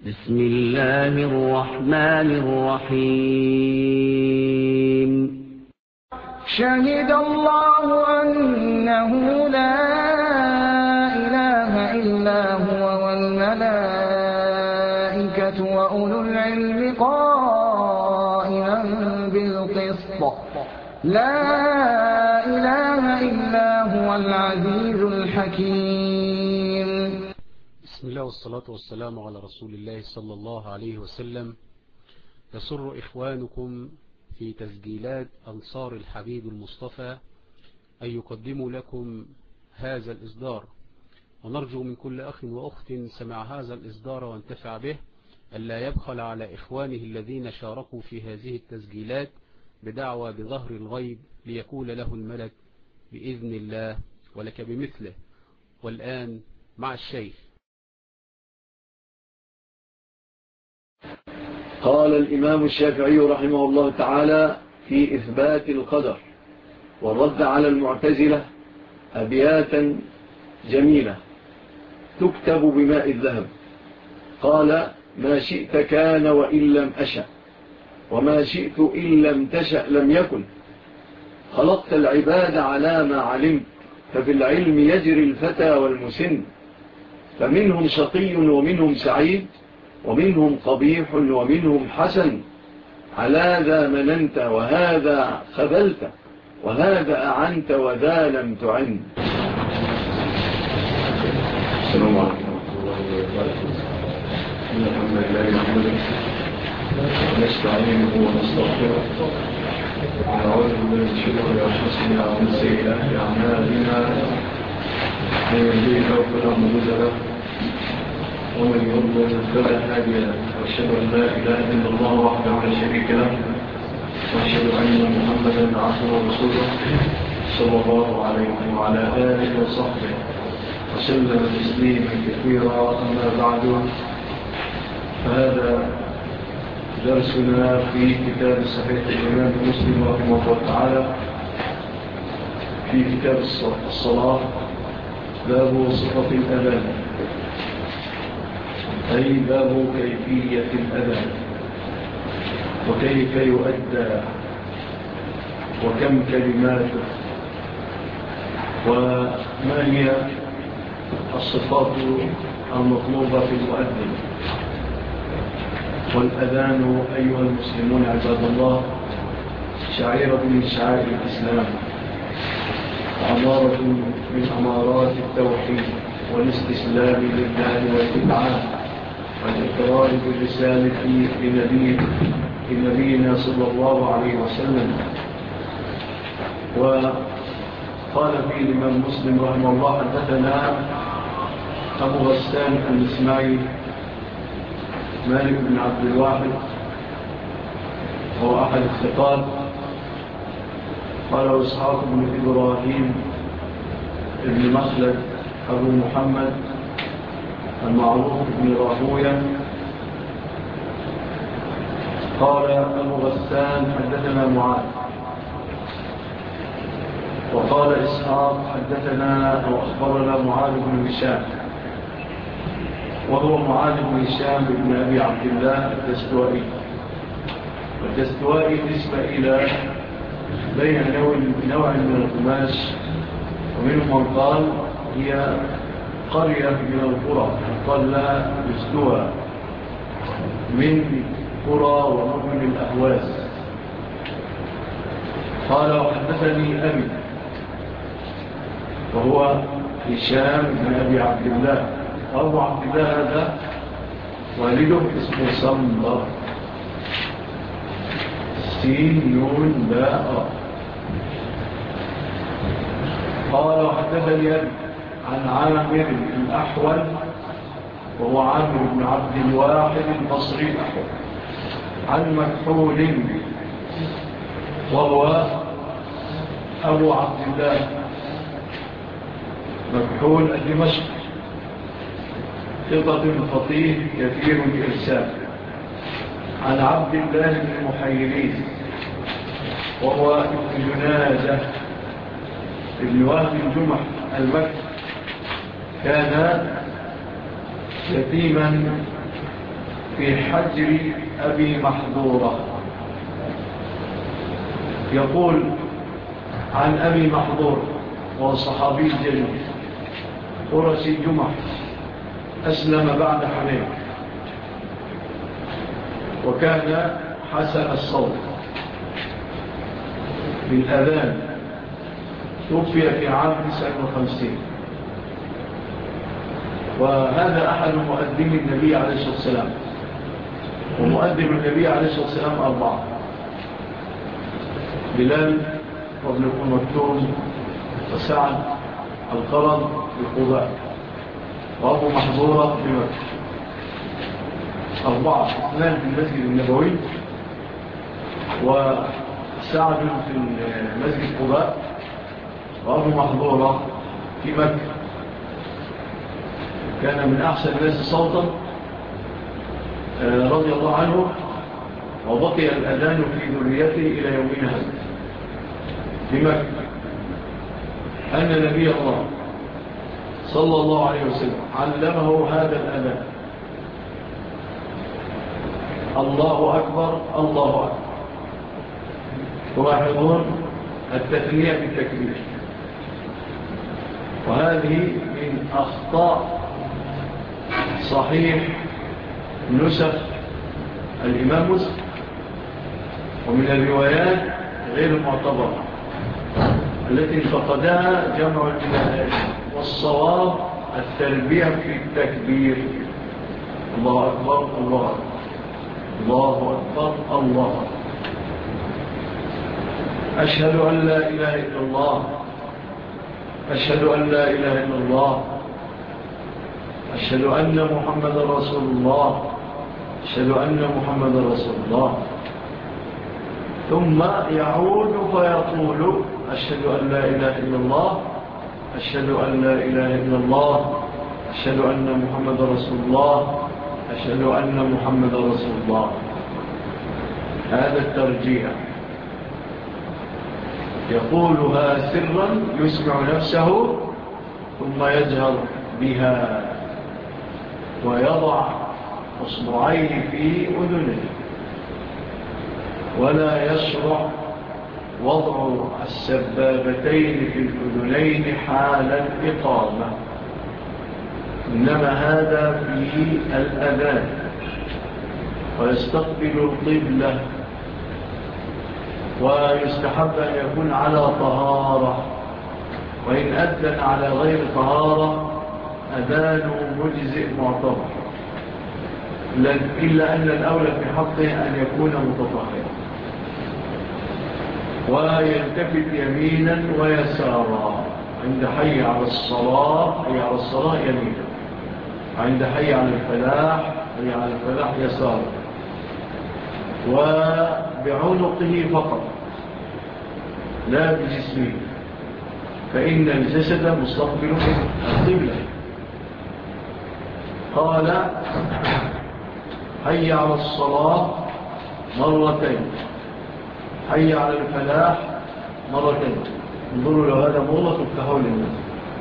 بسم الله الرحمن الرحيم. شهد الله أنه لا إله إلا هو والملائكة وأولو العلم قائما بالقسط. لا إله إلا هو العزيز الحكيم. بسم الله والصلاة والسلام على رسول الله صلى الله عليه وسلم. يسر إخوانكم في تسجيلات أنصار الحبيب المصطفى أن يقدموا لكم هذا الإصدار، ونرجو من كل أخ وأخت سمع هذا الإصدار وانتفع به ألا يبخل على إخوانه الذين شاركوا في هذه التسجيلات بدعوى بظهر الغيب ليقول له الملك بإذن الله ولك بمثله. والآن مع الشيخ. قال الإمام الشافعي رحمه الله تعالى في إثبات القدر والرد على المعتزلة أبياتا جميلة تكتب بماء الذهب. قال: ما شئت كان وإن لم أشأ، وما شئت إن لم تشأ لم يكن. خلقت العباد على ما علمت، ففي العلم يجري الفتى والمسن. فمنهم شقي ومنهم سعيد، ومنهم قبيح ومنهم حسن. على ذا مننت وهذا خذلت، وهذا أعنت وذا لم تعن. السلام عليكم ورحمة الله وبركاته. إن الحمد لله نحمده ونستعينه ونستغفره ونعوذ بالله من شرور أنفسنا ومن سيئات أعمالنا. من يهديه الله فلا مضل له ومن يضلل فلا هادي له. وأشهد أن لا إله إلا الله وحده لا شريك له، وأشهد أن محمدا عبده ورسوله صلى الله عليه وعلى آله وصحبه وسلم تسليما كثيرا. أما بعد، فهذا درسنا في كتاب صحيح الإمام مسلم رحمه الله تعالى في كتاب الصلاة، باب صفة الأذان، أي باب كيفية الأذان وكيف يؤدى وكم كلماته وما هي الصفات المطلوبة في المؤذن. والأذان أيها المسلمون عباد الله شعيرة من شعائر الإسلام، وأمارة من أمارات التوحيد والاستسلام لله والإذعان والإقرار بالرسالة لنبينا صلى الله عليه وسلم. وقال فيه الإمام مسلم رحمه الله: حدثنا أبو غسان الإسماعيلي مالك بن عبد الواحد، هو أحد الثقات. قال إسحاق بن إبراهيم ابن مخلد أبو محمد المعروف بن راهوية. قال أبو غسان حدثنا معاذ. وقال إسحاق حدثنا أو أخبرنا معاذ بن هشام، وهو معاذ بن هشام بن أبي عبد الله الدستوائي. والدستوائي نسبة إلى بين نوع من القماش، ومنهم من قال هي قرية من القرى، قال لا دستوى من قرى ومدن الأهواز. قال: وحدثني أبي، وهو هشام بن أبي عبد الله. وأبو عبد الله هذا والده اسمه صمبر، سين نون باء. قال: وحدثني أبي عن عامر الأحول، وهو عامر بن عبد الواحد البصري الأحول، عن مكحول، وهو أبو عبد الله مكحول الدمشق، ثقة فقيه كثير الإرسال، عن عبد الله بن المحيرين، وهو ابن جنادة ابن وهب الجمح المكي. كان يتيما في حجر أبي محظورة. يقول عن أبي محظور وهو صحابي جليل قرشي جمح، أسلم بعد حنين، وكان حسن الصوت بالأذان، توفي في عام 59. وهذا أحد مؤذن النبي عليه الصلاة والسلام، ومؤذن النبي عليه الصلاة والسلام 4: بلال وابن أم مكتوم وسعد القرن بقضاء وأبو محظورة بمكة. 4: 2 في المسجد النبوي، وسعد في مسجد قضاء، وأبو محظورة في مكة. كان من أحسن الناس صوتا رضي الله عنه، وبقي الأذان في ذريته إلى يومنا هذا بمكة. أن نبي الله صلى الله عليه وسلم علمه هذا الأذان: الله أكبر الله أكبر. تلاحظون التثنية بالتكبير، وهذه من أخطاء صحيح نسخ الإمام مسلم، ومن الروايات غير المعتبرة التي فقدها جمع البلاد. والصواب التربية في التكبير: الله أكبر الله أكبر الله أكبر الله أكبر. أشهد أن لا إله إلا الله، أشهد أن لا إله إلا الله، أشهد أن محمد رسول الله، أشهد أن محمد رسول الله. ثم يعود فيقول: أشهد أن لا إله إلا الله، أشهد أن لا إله إلا الله، أشهد أن محمد رسول الله، أشهد أن محمد رسول الله. هذا الترجيع يقولها سرا يسمع نفسه، ثم يجهر بها ويضع أصبعيه في أذنه، ولا يشرع وضع السبابتين في الأذنين حال الإقامة، إنما هذا في الأذان. ويستقبل القبلة، ويستحب أن يكون على طهارة، وإن أذن على غير طهارة أذانه مجزئ معتبر، إلا أن الأولى في حقه أن يكون متطهرا، ويلتفت يمينا ويسارا عند حي على الصلاة، حي على الصلاة يمينا، عند حي على الفلاح، حي على الفلاح يسارا، وبعنقه فقط لا بجسمه، فإن الجسد مستقبل القبلة. قال: حي على الصلاة مرتين، حي على الفلاح مرتين. انظروا لو هذا مغلق افتحوا للناس.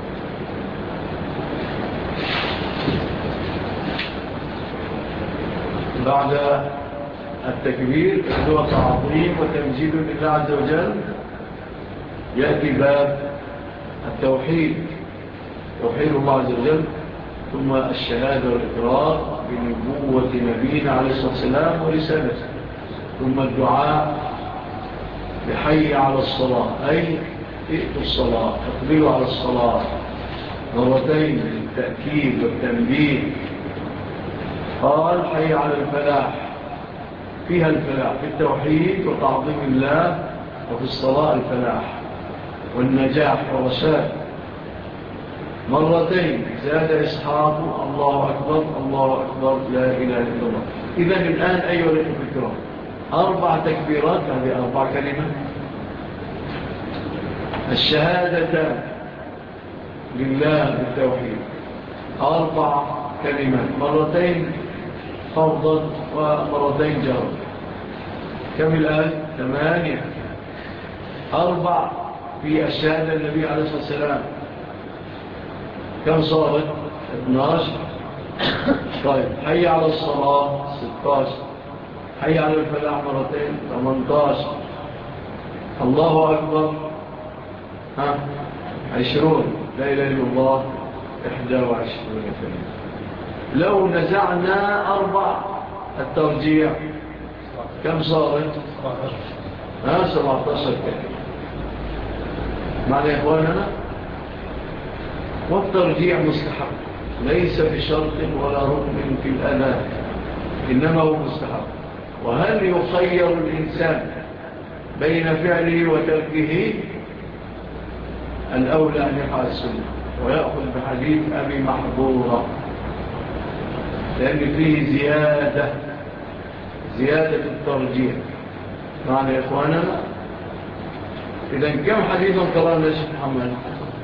بعد التكبير هو تعظيم وتمجيد لله عز وجل، يأتي باب التوحيد، توحيد الله عز وجل، ثم الشهادة والإقرار بنبوة نبينا عليه الصلاة والسلام ورسالته، ثم الدعاء بحي على الصلاة، أي ائتوا الصلاة، اقبلوا على الصلاة مرتين للتأكيد والتنبيه. قال: حي على الفلاح، فيها الفلاح في التوحيد وتعظيم الله، وفي الصلاة الفلاح والنجاح والرشاد. مرتين زاد إسحاق: الله أكبر الله أكبر لا إله إلا الله. إذن الآن أيها الأخوة الكرام 4 تكبيرات، هذه 4 كلمات. الشهادة لله بالتوحيد 4 كلمات، مرتين فرضا ومرتين جرا. كم الآن؟ 8. 4 في الشهادة النبي عليه الصلاة والسلام، كم صارت؟ 12. طيب حي على الصلاة 16. حي على الفلاح مرتين 18. الله أكبر 20. لا إله إلا الله 21 كلمة. لو نزعنا 4 الترجيع كم صارت؟ 17 كلمة. معنى يا إخواننا والترجيع مستحب ليس بشرط ولا ركن في الأذان، إنما هو مستحب. وهل يخير الإنسان بين فعله وتركه؟ الأولى أن يفعل السنة ويأخذ بحديث أبي محظورة، لأن فيه زيادة الترجيح. معنى يا إخواننا إذن كم حديثا قرأنا يا شيخ محمد؟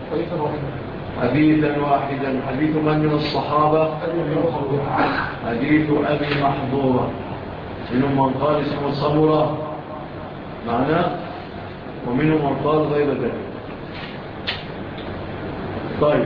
حديثا واحدا. حديث من الصحابة؟ حديث أبي محظورة، منهم من قال اسمه صبرة معناه، ومنهم من قال غير ذلك. طيب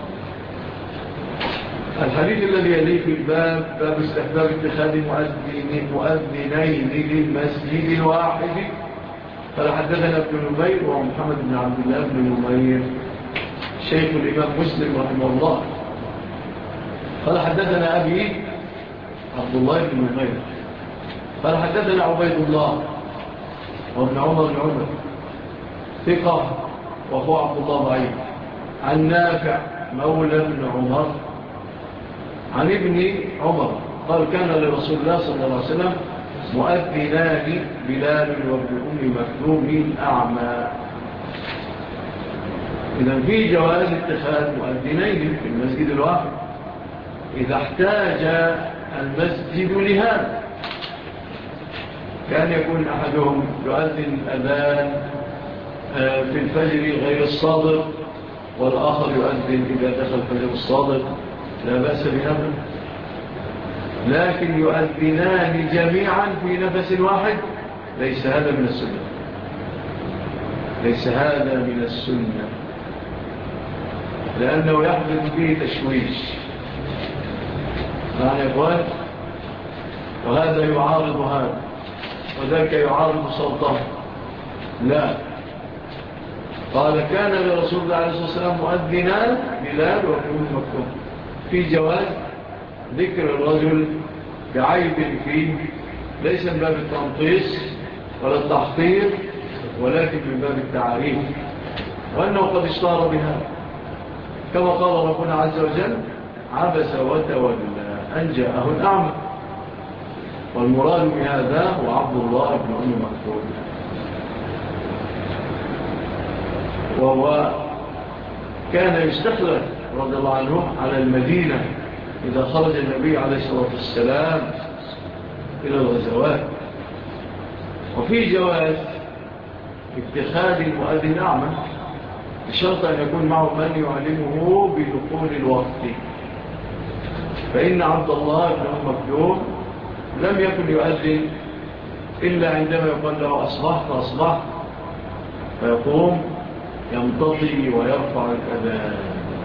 الحديث الذي يليه في الباب باب استحباب اتخاذ مؤذنين للمسجد الواحد. قال حدثنا ابن نمير ومحمد بن عبد الله بن نمير شيخ الإمام مسلم رحمه الله. قال حدثنا أبي عبد الله بن نمير قال حدثنا عبيد الله وابن عمر بن عمر ثقة وهو عبد الله ضعيف، عن نافع مولى بن عمر عن ابن عمر قال كان لرسول الله صلى الله عليه وسلم مؤذنان بلال وابن أم مكتوم أعمى. إذن في جواز اتخاذ مؤذنين في المسجد الواحد إذا احتاج المسجد لهذا. كان يكون أحدهم يؤذن الأذان في الفجر غير الصادق، والآخر يؤذن إذا دخل الفجر الصادق، لا بأس بهذا. لكن يؤذنان جميعا في نفس واحد ليس هذا من السنة، ليس هذا من السنة، لأنه يحدث فيه تشويش. معنى إخوان، وهذا يعارض هذا وذاك يعارض صوته. لا، قال كان لرسول الله عليه الصلاة والسلام مؤذنان بلال وابن مكتوم، في جواز ذكر الرجل بعيب فيه ليس من باب التنقيص ولا التحقير، ولكن من باب التعريف، وأنه قد اشتهر بها كما قال ربنا عز وجل عبس وتولى أن جاءه الأعمى. والمراد بهذا هو عبد الله بن أم مكتوم، وهو كان يستخلف رضي الله عنه على المدينة إذا خرج النبي عليه الصلاة والسلام إلى الغزوات. وفي جواز اتخاذ المؤذن أعمى بشرط أن يكون معه من يعلمه بدخول الوقت. فإن عبد الله بن أم مكتوم لم يكن يؤذن إلا عندما يقول له أصبحت أصبحت، فيقوم يمتطي ويرفع الأذان.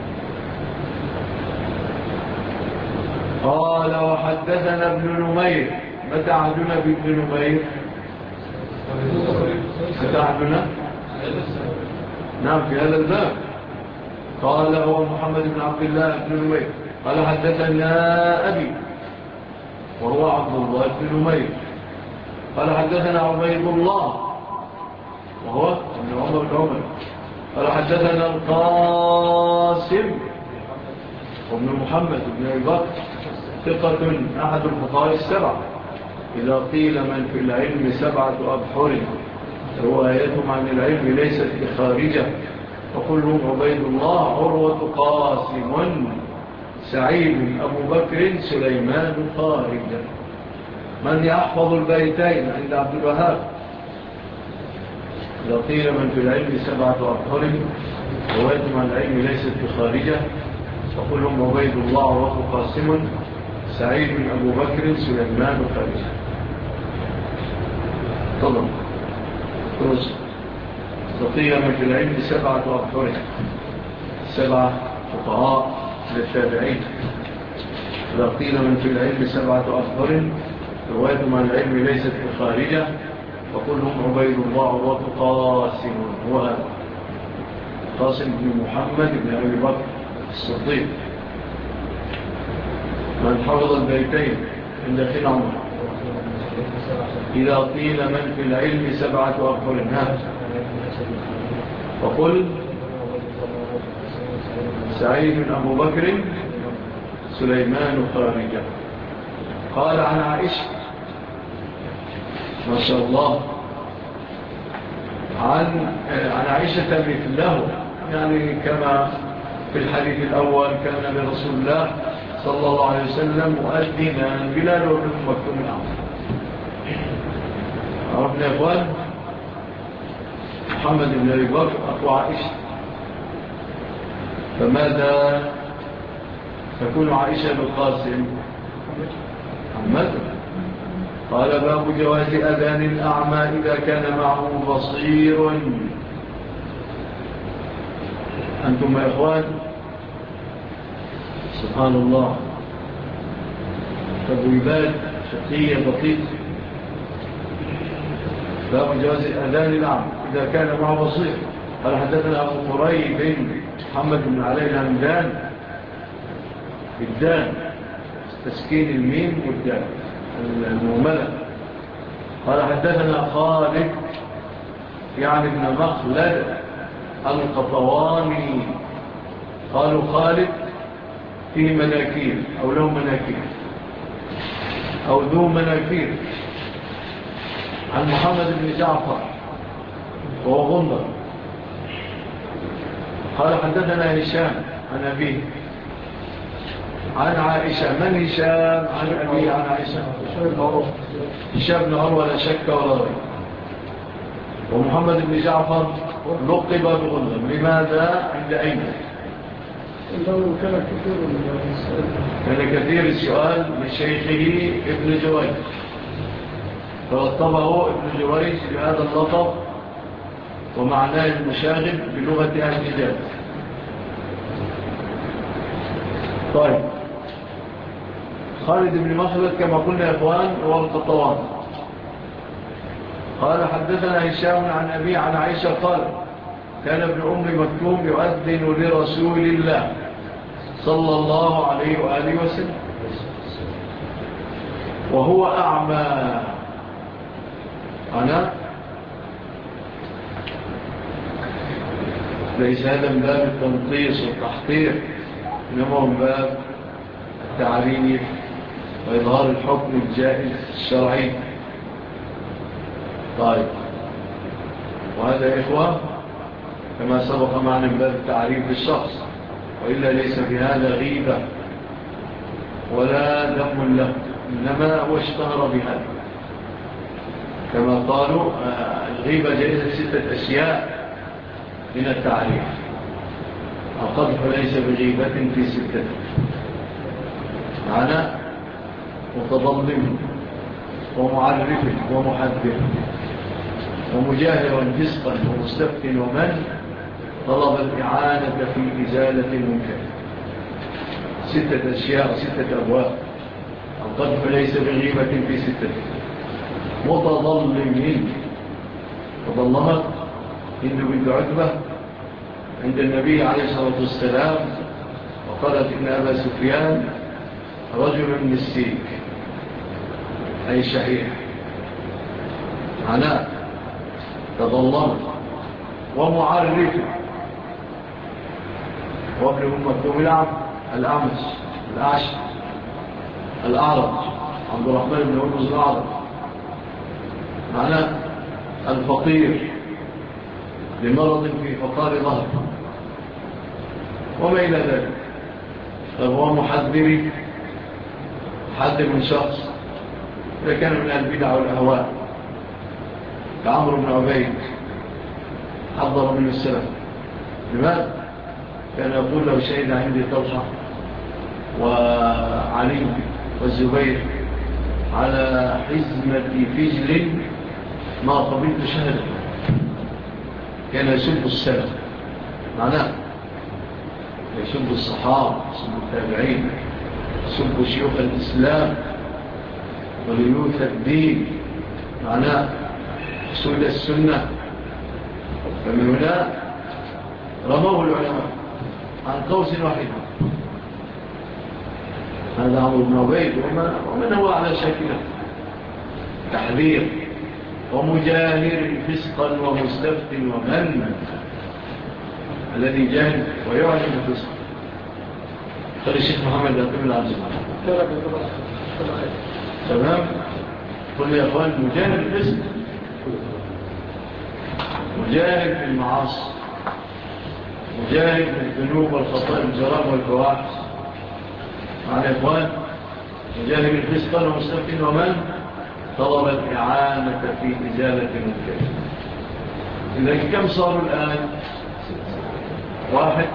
قال وحدثنا ابن نمير. متى عهدنا بابن نمير؟ متى عهدنا؟ نعم في هذا الباب. قال هو محمد بن عبد الله بن نمير قال حدثنا أبي وهو عبد الله بن نمير قال حدثنا عبيد الله وهو ابن عمر بن عمر قال حدثنا القاسم وابن محمد بن أبي بكر ثقة أحد الفقهاء السبع. إذا قيل من في العلم 7 أبحر روايتهم عن العلم ليست بخارجة، وكلهم عبيد الله عروة قاسم سعيد أبو بكر سليمان خارجة. من يحفظ البيتين عند عبد الوهاب؟ إذا قيل من في العلم 7 أبحر روايتهم عن العلم ليست بخارجة، وكلهم عبيد الله عروة قاسم سعيد أبو بكر سليمان خارجة. طبعا بقي من في العلم 7 أبحر 7 فقهاء للتابعين. إذا قيل من في العلم 7 أفضل روايتهم عن العلم ليست بخارجة وقل هم عبيد الله عروة قاسم هو هذا قاسم بن محمد بن أبي بكر الصديق من حفظ البيتين عند أخي عمر إذا قيل من في العلم 7 أفضل وقل سعيد بن أبو بكر سليمان خارجة قال عن عائشة ما شاء الله عن عائشة مثله يعني كما في الحديث الأول كان لرسول الله صلى الله عليه وسلم مؤذنا بلال وابن مكتوم العمر عرفنا يا إخوان محمد بن أبي بكر أخو عائشة فماذا تكون عائشة بالقاسم محمد قال باب جواز أذان الأعمى إذا كان معه بصير أنتم يا إخوان سبحان الله تبويبات شقية بسيطة باب جواز أذان الأعمى إذا كان معه بصير قال حدثنا أبو قريب محمد بن علي الهمدان بالدان تسكين الميم والدان المهملة قال حدثنا خالد يعني ابن مخلد القطواني قالوا خالد فيه مناكير أو له مناكير أو ذو مناكير عن محمد بن جعفر وهو غندر قال حدثنا هشام عن أبيه عن عائشة من هشام عن أبيه عن عائشة هشام بن عروة لا شك ولا ريب ومحمد بن جعفر لقب بغندر لماذا عند أين كان كثير السؤال لشيخه ابن جويج فرتبه ابن جويج بهذا اللقب ومعناه المشاغب بلغة أهل الحجاز. طيب خالد بن مخلد كما قلنا يا إخوان هو القطوان قال حدثنا هشام عن أبي عن عائشة قال كان ابن أم مكتوم يؤذن لرسول الله صلى الله عليه وآله وسلم وهو أعمى أنا ليس هذا من باب التنقيص والتحقير إنما هو من باب التعريف وإظهار الحكم الجائز الشرعي. طيب وهذا يا إخوة كما سبق معنا من باب التعريف بالشخص وإلا ليس في هذا غيبة ولا ذم له إنما هو اشتهر بهذا كما قالوا الغيبة جائزة 6 أشياء من التعريف القذف ليس بغيبة في 6 معنى متظلم ومعرف ومحذر ومجاهر فسقا ومستفت ومن طلب الإعانة في إزالة المنكر 6 أشياء 6 أبواب القذف ليس بغيبة في 6 متظلم تظلمت هند بنت عتبة عند النبي عليه الصلاة والسلام وقالت إن أبا سفيان رجل مسيك أي شحيح عناء تظلمت ومعرف وابن مكتوم الأعمش الأعشى الأعرج عبد الرحمن بن هرمز الأعرج معناه الفقير لمرض في فقار ظهر وما إلى ذلك فهو محذري حد من شخص إذا كان من البدع والأهواء كعمر بن عبيد حضر من السلف لماذا؟ كان يقول له شهد عندي طلحة وعلي والزبير على حزمة فجل ما قبلت شهده كان يسب السلف معناه يسب الصحابة يسب التابعين سبوا شيوخ الإسلام وليوث الدين معناه حصول السنة. فمن هنا رموه العلماء عن قوس واحد. هذا عمرو بن عبيد ومن هو على شكله تحذير ومجاهر فسقا ومستفت ومن الذي جاهل ويعلم الفسق. قال الشيخ محمد أقيم العزيز تمام. قل يا أخوان مجاهر الفسق مجاهر في المعاصي مجاهر في الذنوب والخطأ والجرائم والفواحش معنى يا أخوان مجاهر الفسق ومستفت ومن طلب الإعانة في إزالة المنكر. إذا كم صاروا الآن؟ واحد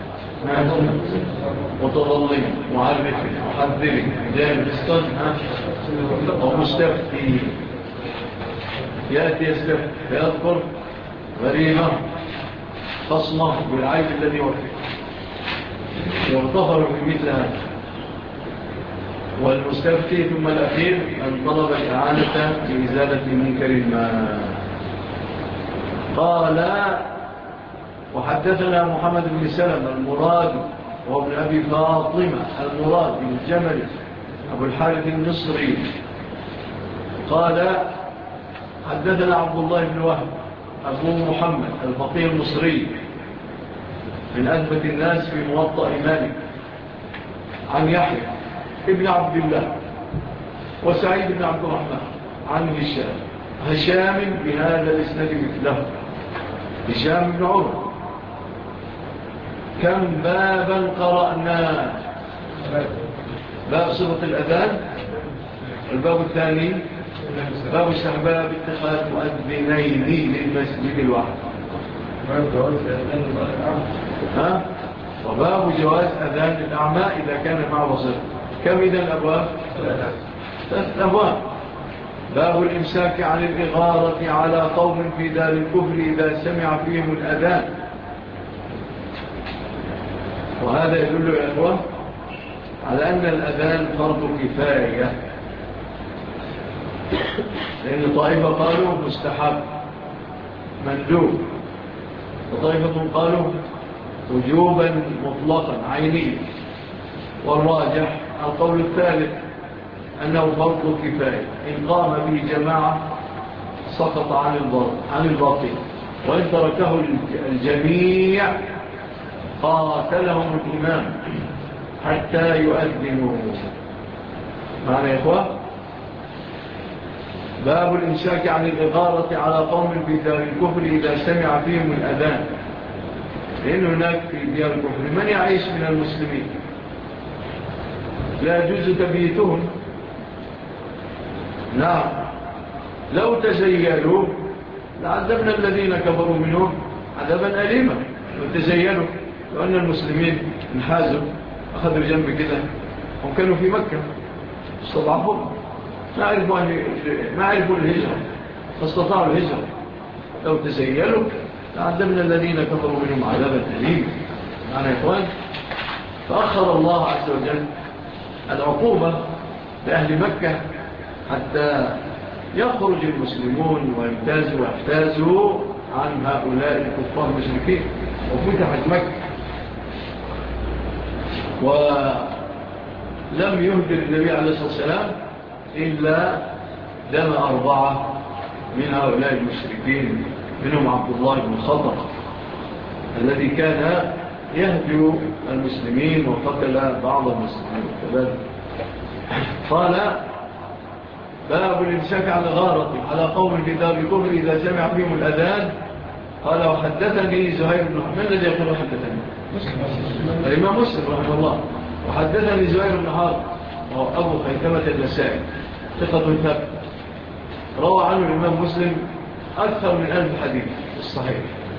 متظلم معرف محذر جاهل فسقا ومستفتي يأتي يستفتي فيذكر غريمة خصمه بالعيب الذي وفيه يغتفر في مثل هذا. والمستفتي ثم الأخير أن طلب الإعانة في إزالة منكر ما. قال وحدثنا محمد بن سلم المرادي وابن أبي فاطمة المرادي الجمل أبو الحارث المصري قال حدثنا عبد الله بن وهب أبو محمد الفقيه المصري من أثبت الناس في موطأ مالك عن يحيى ابن عبد الله وسعيد بن عبد الرحمن عن هشام بهذا الاسناد مثله هشام بن عمر. كم بابا قرأنا؟ باب صفة الأذان. الباب الثاني باب استحباب اتخاذ مؤذنين للمسجد الواحد. وباب جواز أذان الأعمى إذا كان مع بصير. كم إذا الأبواب؟ 3 أبواب. باب الإمساك عن الإغارة على قوم في دار الكفر إذا سمع فيهم الأذان. وهذا يدل يا أخوة على أن الأذان فرض كفاية، لأن طائفة قالوا مستحب مندوب وطائفة قالوا وجوبا مطلقا عينيا. والراجح القول الثالث أنه فرض كفاية إن قام به جماعة سقط عن الباطل وإن تركه الجميع قاتلهم الإمام حتى يؤذنوا. معنى يا إخوة باب الإمساك عن الإغارة على قوم في دار الكفر إذا سمع فيهم الأذان، لأن هناك في ديار الكفر من يعيش من المسلمين لا يجوز تبييتهم. نعم لو تزيلوا لعذبنا الذين كفروا منهم عذابا أليما. لو تزيلوا لو أن المسلمين انحازوا أخذوا جنب كده هم كانوا في مكة استضعفوا ما عرفوا الهجرة فاستطاعوا الهجرة. لو تزيلوا لعذبنا الذين كفروا منهم عذابا أليما. معنى يا إخوان فأخر الله عز وجل العقوبة لأهل مكة حتى يخرج المسلمون ويحتازوا عن هؤلاء الكفار المشركين وفتحت مكة. ولم يهدر النبي عليه الصلاة والسلام إلا دم 4 من هؤلاء المشركين منهم عبد الله بن خطر الذي كان يهدر المسلمين وقتل بعض المسلمين كذلك. قال باب الإمساك على غارة على قوم في دار الكفر إذا سمع فيهم الأذان. قال وحدثني زهير بن حرب. من الذي يقول حدثني؟ الإمام مسلم رحمه الله. وحدثني زهير بن حرب وهو أبو خيثمة النسائي ثقة ثابت روى عنه الإمام مسلم أكثر من 1000 حديث الصحيح.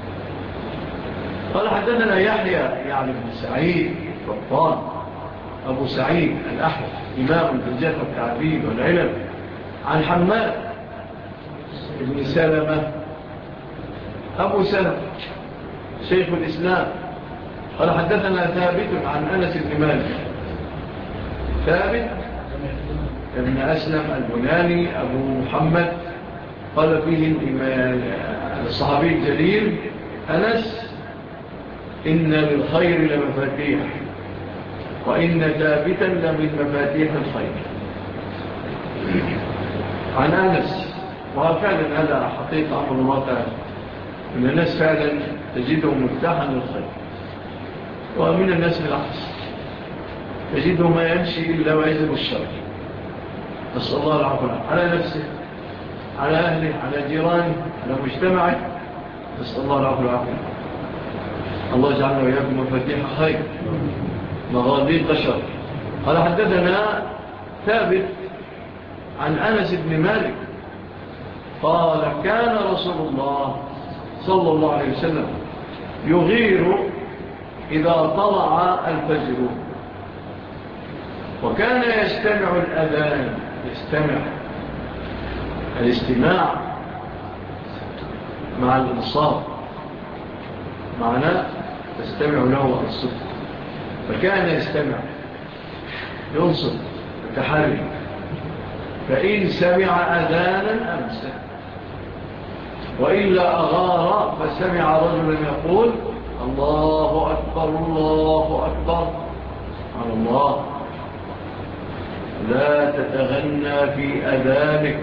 قال حدثنا يحيى يعني بن سعيد قطان أبو سعيد الأحمد إمام في الجرح والتعديل والعلم عن حماد بن سلمة أبو سلمة شيخ الإسلام. قال حدثنا ثابت عن أنس بن مالك ثابت ابن أسلم البناني أبو محمد قال فيه الصحابي الجليل أنس: إن للخير لمفاتيح وإن ثابتا لمن مفاتيح الخير. عن أنس، وفعلا هذا حقيقة أمر الله تعالى، إن الناس فعلا تجدهم مفتاحا للخير، ومن الناس بالعكس تجده ما يمشي إلا ويزل الشر. نسأل الله العفو على نفسه، على أهله، على جيرانه، على مجتمعه. نسأل الله العفو العافية. الله يجعلنا وإياكم مفاتيح خير مغاليق شر. قال حدثنا ثابت عن أنس بن مالك قال: كان رسول الله صلى الله عليه وسلم يغير إذا طلع الفجر، وكان يستمع الأذان. يستمع، الاستماع مع الإنصات، معناه تستمع له الصدق. فكان يستمع، ينصت، يتحرك. فإن سمع أذانا أمسك، وإلا أغار فسمع رجلا يقول: الله أكبر الله أكبر. على الله، لا تتغنى في أذانك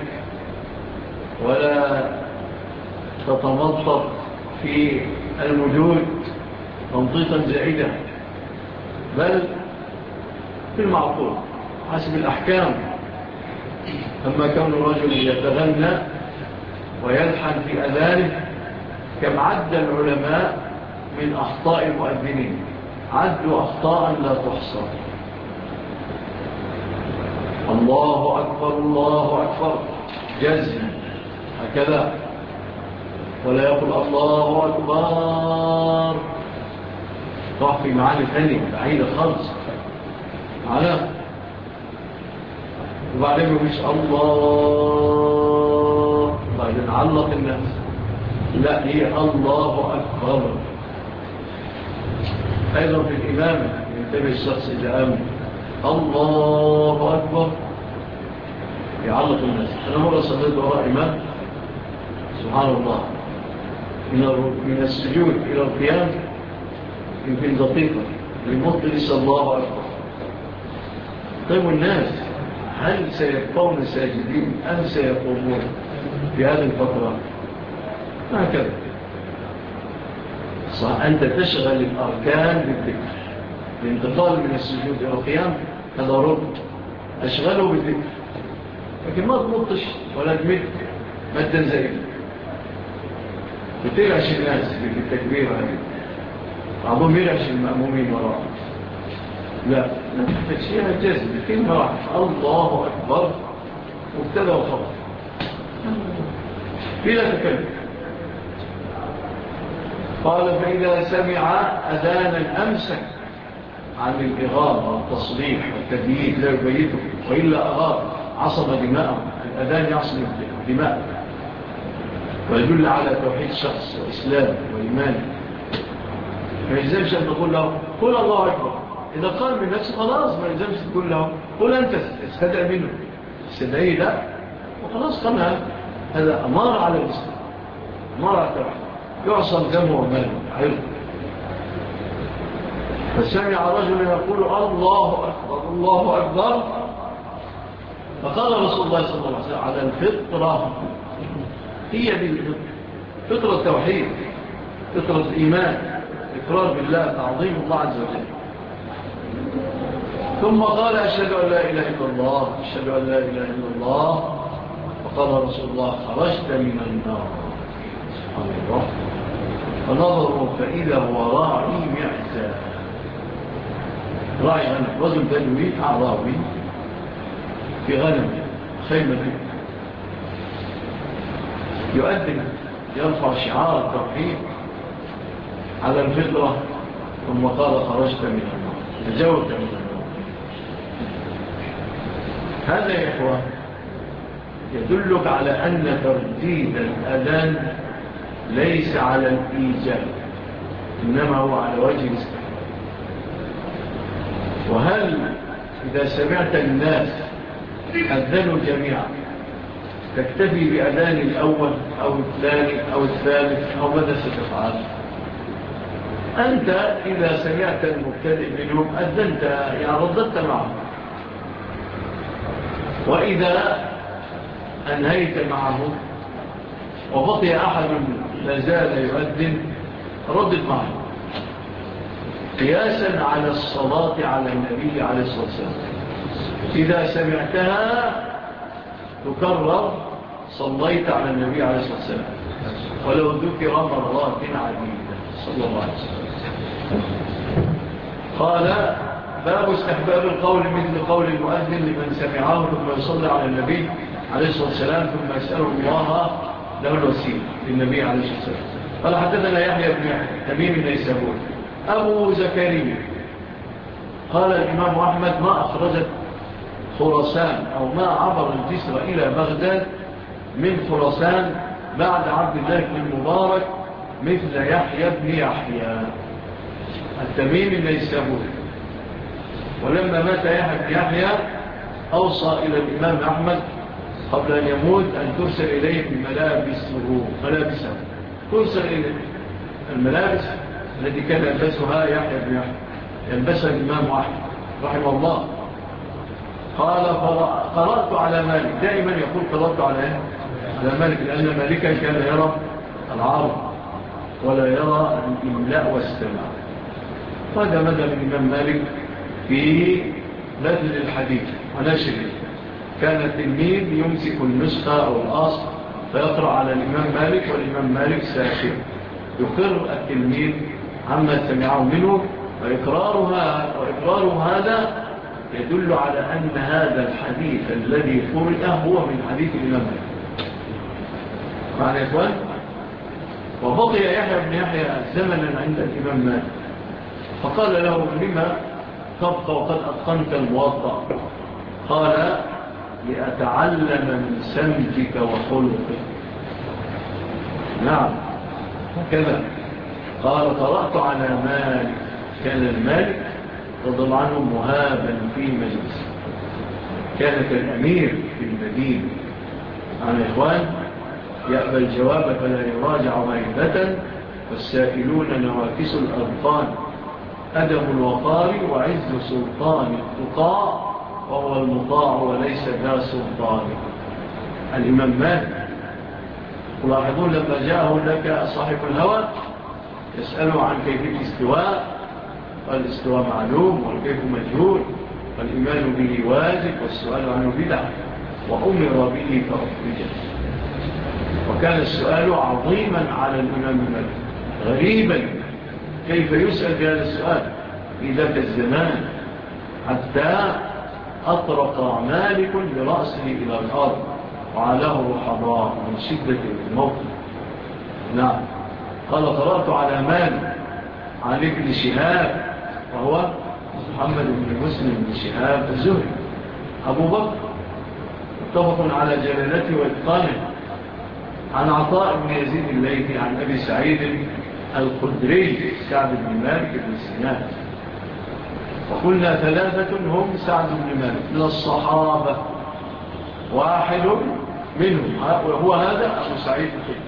ولا تتمطر في الوجود تمطيطا زائدا، بل في المعقول حسب الأحكام. أما كون الرجل يتغنى ويلحن في أذانه، كم عد العلماء من أخطاء المؤذنين، عدوا أخطاء لا تحصى. الله أكبر الله أكبر جزم هكذا، ولا يقول الله أكبر راح في معاني ثانية بعيدة خالص معنا. وبعدين يقولش الله بعدين علق الناس، لا، هي الله أكبر. أيضا في الإمامة ينتبه الشخص إذا آمن الله أكبر يعلق الناس. أنا مرة صليت وراء إمام سبحان الله من السجود إلى القيام يمكن دقيقة للمطلس الله أكبر. طيب الناس هل سيبقون ساجدين أم سيقومون في هذه الفترة؟ هكذا صح. أنت تشغل الأركان بالذكر، الانتقال من السجود إلى القيام هذا رد، أشغله بالذكر، لكن ما تمطش ولا تمد مدا زائدا وترعش الناس بالتكبير هذه. بعضهم يرعش المأمومين وراء، لا تشيها جزم كلمة واحدة الله أكبر مبتدأ وخبر بلا تكلم. قال: فإذا سمع أذانا أمسك عن الإغار والتصريح والتبييت لا يبيته، وإلا أغار عصم دماءه. الأذان يعصم دماء ويدل على توحيد الشخص وإسلام وإيمان. ما يلزمش أن تقول له قل الله أكبر، إذا قال من نفسه خلاص ما يلزمش تقول له قل أنت استدعي منه، استدعي لا وخلاص قمها. هذا أمار على الإسلام، أمار على التوحيد، يعصم دمه وماله عرض. فسمع رجل يقول الله أكبر الله أكبر، فقال رسول الله صلى الله عليه وسلم: على الفطرة، هي دي الفطرة، فطرة التوحيد، فطرة الإيمان، إقرار بالله، تعظيم الله عز وجل. ثم قال: أشهد أن لا إله إلا الله، أشهد أن لا إله إلا الله. فقال رسول الله: خرجت من النار. سبحان الله. فنظروا فإذا هو راعي معزة، راعي غنم، رجل بدوي أعرابي في غنم خيمة يؤذن، يرفع شعار التوحيد على الفطرة. ثم قال: خرجت من النار، تجاوزت من النار. هذا يا إخوان يدلك على أن ترديد الأذان ليس على الإيجاب، إنما هو على وجه الاستحباب. وهل إذا سمعت الناس أذنوا جميعا تكتفي بأذان الأول أو الثاني أو الثالث أو ماذا ستفعل؟ أنت إذا سمعت المبتدئ منهم أذنت يعني رددت معهم، وإذا أنهيت معهم وبقي أحد لازال يؤذن ردد معه قياسا على الصلاة على النبي عليه الصلاة والسلام. إذا سمعتها تكرر صليت على النبي عليه الصلاة والسلام ولو ذكر مرات عديدة صلى الله عليه وسلم. قال باب استحباب القول مثل قول المؤذن لمن سمعه ثم يصلي على النبي عليه الصلاة والسلام ثم يسأل الله له الوسيلة للنبي عليه الصلاة والسلام. قال حدثنا يحيى بن تميم النيسابوري أبو زكريا قال الإمام أحمد ما أخرجت خراسان أو ما عبر الجسر إلى بغداد من خراسان بعد عبد الله بن المبارك مثل يحيى بن يحيى التميم النيسابوري. ولما مات يحيى بن يحيى أوصى إلى الإمام أحمد قبل أن يموت أن ترسل إليه ملابسه ترسل إليه الملابس التي كان يلبسها يحيى بن يحيى يلبسها الإمام أحمد رحمه الله. قال قرأت على مالك، دائما يقول قرأت على مالك لأن مالكا كان يرى العرض ولا يرى الإملاء والسماع. هذا مدى من الإمام مالك في بذل الحديث ونشره. كان التلميذ يمسك النسخة أو الأصل فيقرأ على الإمام مالك والإمام مالك ساخر يقر التلميذ عما سمعه منه، وإقرار هذا يدل على أن هذا الحديث الذي قرأ هو من حديث الإمام مالك. معنى يا إخوان؟ وبقي يحيى بن يحيى زمنا عند الإمام مالك فقال له لما تبقى وقد أتقنت الموضع؟ قال لأتعلم من سمتك وخلقك. نعم هكذا قال قرأت على مالك. كان المالك رضي الله عنه مهابا في مجلس، كانت الأمير في المدينة. عن إخوان يأبى الجواب فلا يراجع غيبة والسائلون نواكس الأرقان أدب الوقار وعز سلطان التقاء وهو المطاع وليس ذا سلطان. الإمام مالك تلاحظون لما جاءه لك صاحب الهوى يسأله عن كيفية الاستواء قال الاستواء معلوم والكيف مجهول والإيمان به واجب والسؤال عنه بدعة وأمر به فأخرجه. وكان السؤال عظيما على الإمام مالك غريبا كيف يسأل بهذا السؤال في ذاك الزمان حتى أطرق مالك برأسه إلى الأرض وعلاه رحضاء من شدة الموت. نعم قال قرأت على مالك عن ابن شهاب وهو محمد بن مسلم بن شهاب الزهري أبو بكر متفق على جلالته وإتقانه. عن عطاء بن يزيد الليثي عن أبي سعيد الخدري سعد بن مالك بن سنان. وقلنا ثلاثة هم سعد بن مالك من الصحابة، واحد منهم وهو هذا أبو سعيد الخدري،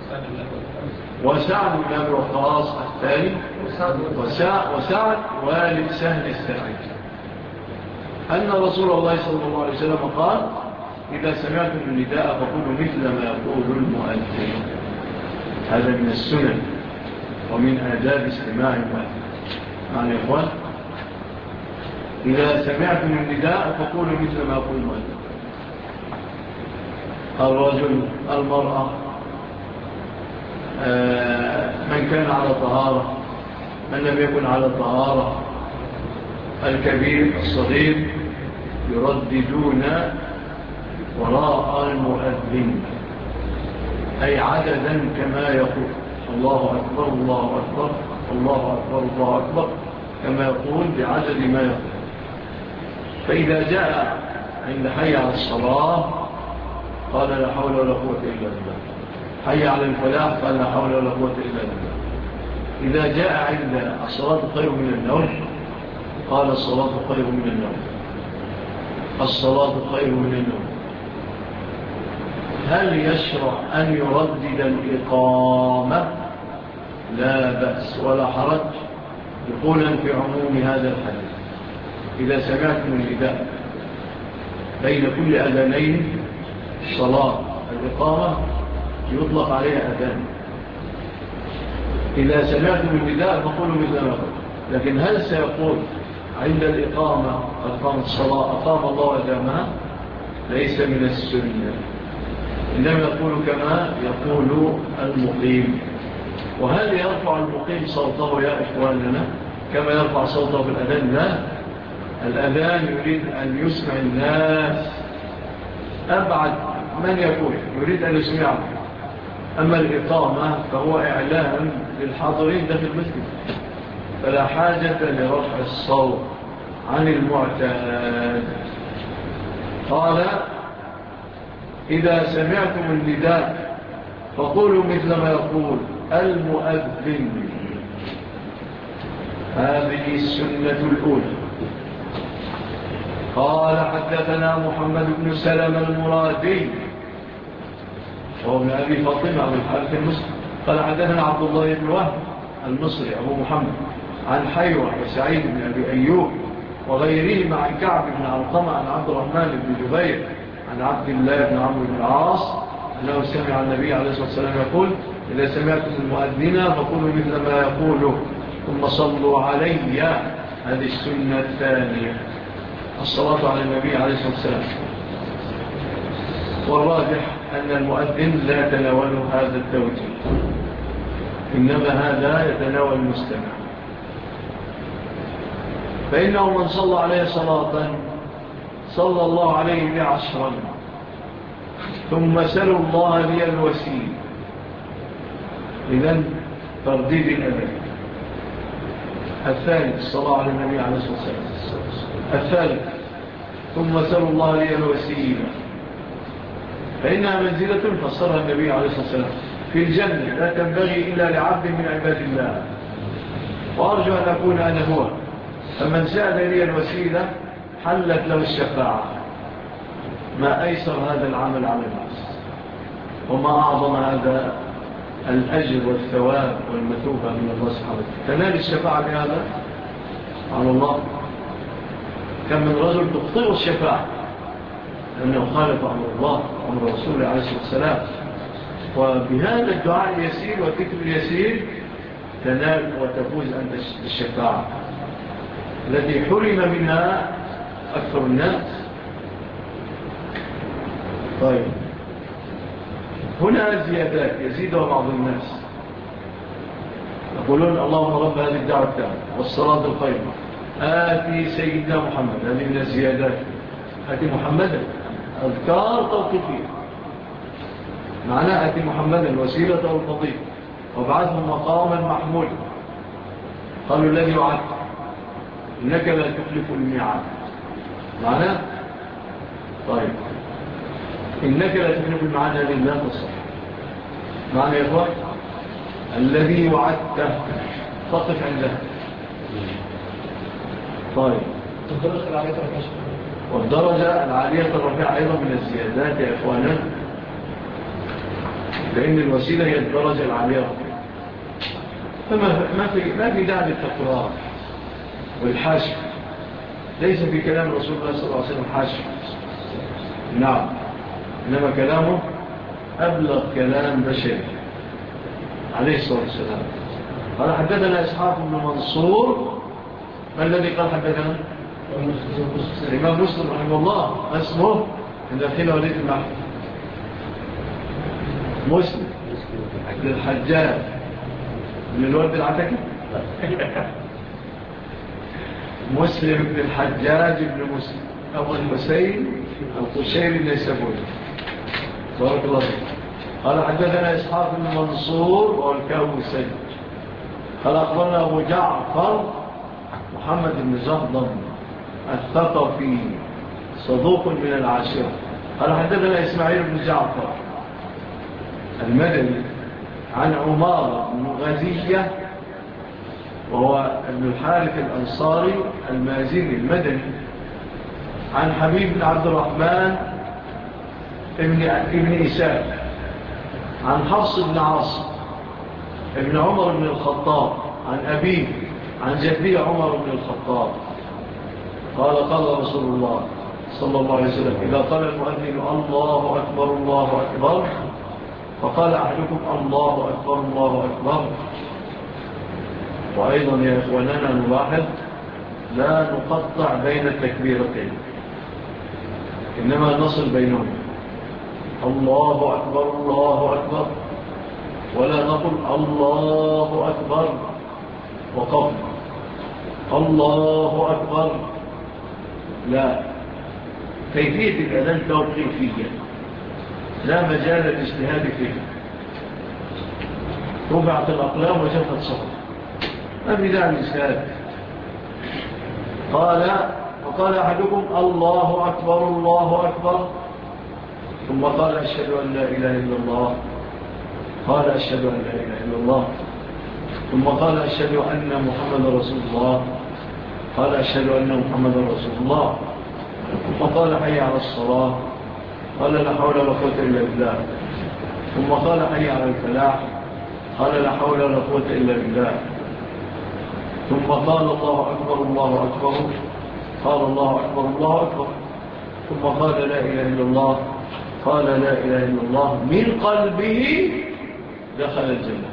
وسعد بن أبي وقاص الثاني، وسعد والد سهل الساعدي. أن رسول الله صلى الله عليه وسلم قال إذا سمعتم النداء فقولوا مثل ما يقول المؤذن. هذا من السنن ومن آداب استماع المؤذن. معنى يا إخوان إذا سمعتم النداء فقولوا مثل ما يقول المؤذن. الرجل، المرأة، من كان على طهارة، من لم يكن على طهارة، الكبير الصغير يرددون وراء المؤذن أي عددا كما يقول الله أكبر الله أكبر الله أكبر الله أكبر كما يقول بعدد ما يقول. فإذا جاء عند حي على الصلاة قال لا حول ولا قوة إلا بالله، حي على الفلاح قال لا حول ولا قوة إلا بالله. إذا جاء عند الصلاة خير من النوم قال الصلاة خير من النوم. الصلاة خير من النوم. هل يشرع أن يردد الإقامة؟ لا بأس ولا حرج، دخولا في عموم هذا الحديث. إذا سمعتم النداء بين كل أذانين صلاة الإقامة يطلق عليها أذان. إذا سمعتم النداء فقولوا مثل ما قلت. لكن هل سيقول عند الإقامة أقام الصلاة أقام الله أدامها؟ ليس من السنة، إنما يقول كما يقول المقيم. وهل يرفع المقيم صوته يا إخواننا كما يرفع صوته بالأذان؟ لا، الأذان يريد أن يسمع الناس، أبعد من يكون يريد أن يسمعه. أما الإقامة فهو إعلان للحاضرين داخل المسجد، فلا حاجة لرفع الصوت عن المعتاد. قال إذا سمعتم النداء فقولوا مثل ما يقول المؤذن. هذه السنة الأولى. قال حدثنا محمد بن سلم المرادي وهو ابن أبي فاطمة أبو الحارث المصري. قال حدثنا عبد الله بن وهب المصري أبو محمد عن حيوة وسعيد بن أبي أيوب وغيرهما عن كعب بن علقمة عن عبد الرحمن بن جبير عن عبد الله بن عمرو بن العاص أنه سمع النبي عليه الصلاة والسلام يقول إذا سمعتم المؤذن فقولوا مثل ما يقوله ثم صلوا علي. هذه السنة الثانية، الصلاة على النبي عليه الصلاة والسلام. والراجح أن المؤذن لا يتناول هذا التوجيه، إنما هذا يتناول المستمع. فإنه من صلى عليه صلاة صلى الله عليه بعشرا ثم سلوا الله لي الوسيل. إذن ترديد الأذان. الثالث الصلاة على النبي عليه الصلاة والسلام. الثالث ثم سلوا الله لي الوسيل، فإنها منزلة فسرها النبي عليه الصلاة والسلام في الجنة لا تنبغي إلا لعبد من عباد الله، وأرجو أن أكون أنا هو. فمن سأل لي الوسيلة حلت له الشفاعة. ما أيسر هذا العمل على الناس، وما أعظم هذا الأجر والثواب والمثوبة من الله سبحانه وتعالى. تنال الشفاعة بهذا على الله. كم من رجل تخطئ الشفاعة لأنه خالف أمر الله وأمر رسوله عليه الصلاة والسلام، وبهذا الدعاء اليسير والذكر اليسير تنال وتفوز أنت بالشفاعة التي حرم منها أكثر الناس. طيب، هنا زيادات يزيدها بعض الناس، يقولون اللهم رب هذه الدعوة التامة والصلاة القيمة آتي سيدنا محمد. هذه من الزيادات، آتي محمدا، أذكار توقيفية معناه آتي محمدا الوسيلة والفضيلة وابعثه مقاما محمولا. قالوا الذي يعد إنك لا تخلف الميعاد معناه. طيب، إنك لا تخلف الميعاد هذه لا تصح معنى يا إخوة الذي وعدته تقف عندها. طيب، والدرجة العالية الرفيعة أيضا من الزيادات يا إخوانا، لأن الوسيلة هي الدرجة العالية الرفيعة. فما في داعي للتكرار والحشو. ليس في كلام رسول الله صلى الله عليه وسلم حشو، نعم، إنما كلامه أبلغ كلام بشري عليه الصلاة والسلام. قال حدثنا إسحاق بن منصور. ما الذي قال حدثنا؟ الإمام مسلم رحمه الله. اسمه عند الحين وليد المحر مسلم للحجاج من الورد العتكي مسلم بن الحجاج بن مسلم أبو الحسين القشيري النيسابوري بارك الله فيك. قال حدثنا إسحاق بن منصور والكوسي. قال أخبرنا أبو جعفر محمد بن زهضم الثقفي صدوق من العاشرة. قال حدثنا إسماعيل بن جعفر المدني عن عمار بن غزية وهو ابن الحارث الأنصاري المازني المدني عن حبيب بن عبد الرحمن ابن إساء عن حفص بن عاصم ابن عمر بن الخطاب عن أبيه عن جدي عمر بن الخطاب قال قال رسول الله صلى الله عليه وسلم إذا قال المؤذن الله أكبر الله أكبر فقال أحدكم الله أكبر الله أكبر. وأيضا يا إخواننا نلاحظ لا نقطع بين التكبيرتين إنما نصل بينهم الله أكبر الله أكبر ولا نقول الله أكبر وقف الله أكبر لا. كيفية الأذان توقيفية لا مجال للاجتهاد فيه. رفعت الأقلام وجفت صوت ما في داعي للاجتهاد. وقال أحدكم الله أكبر الله أكبر ثم قال أشهد أن لا إله إلا الله قال أشهد أن لا إله إلا الله ثم قال أشهد أن محمد رسول الله قال أشهد أن محمد رسول الله ثم قال حي على الصلاة قال لا حول ولا قوة إلا بالله ثم قال حي على الفلاح قال لا حول ولا قوة إلا بالله ثم قال الله أكبر الله أكبر قال الله أكبر الله أكبر ثم قال لا إله إلا الله قال لا إله إلا الله من قلبه دخل الجنة.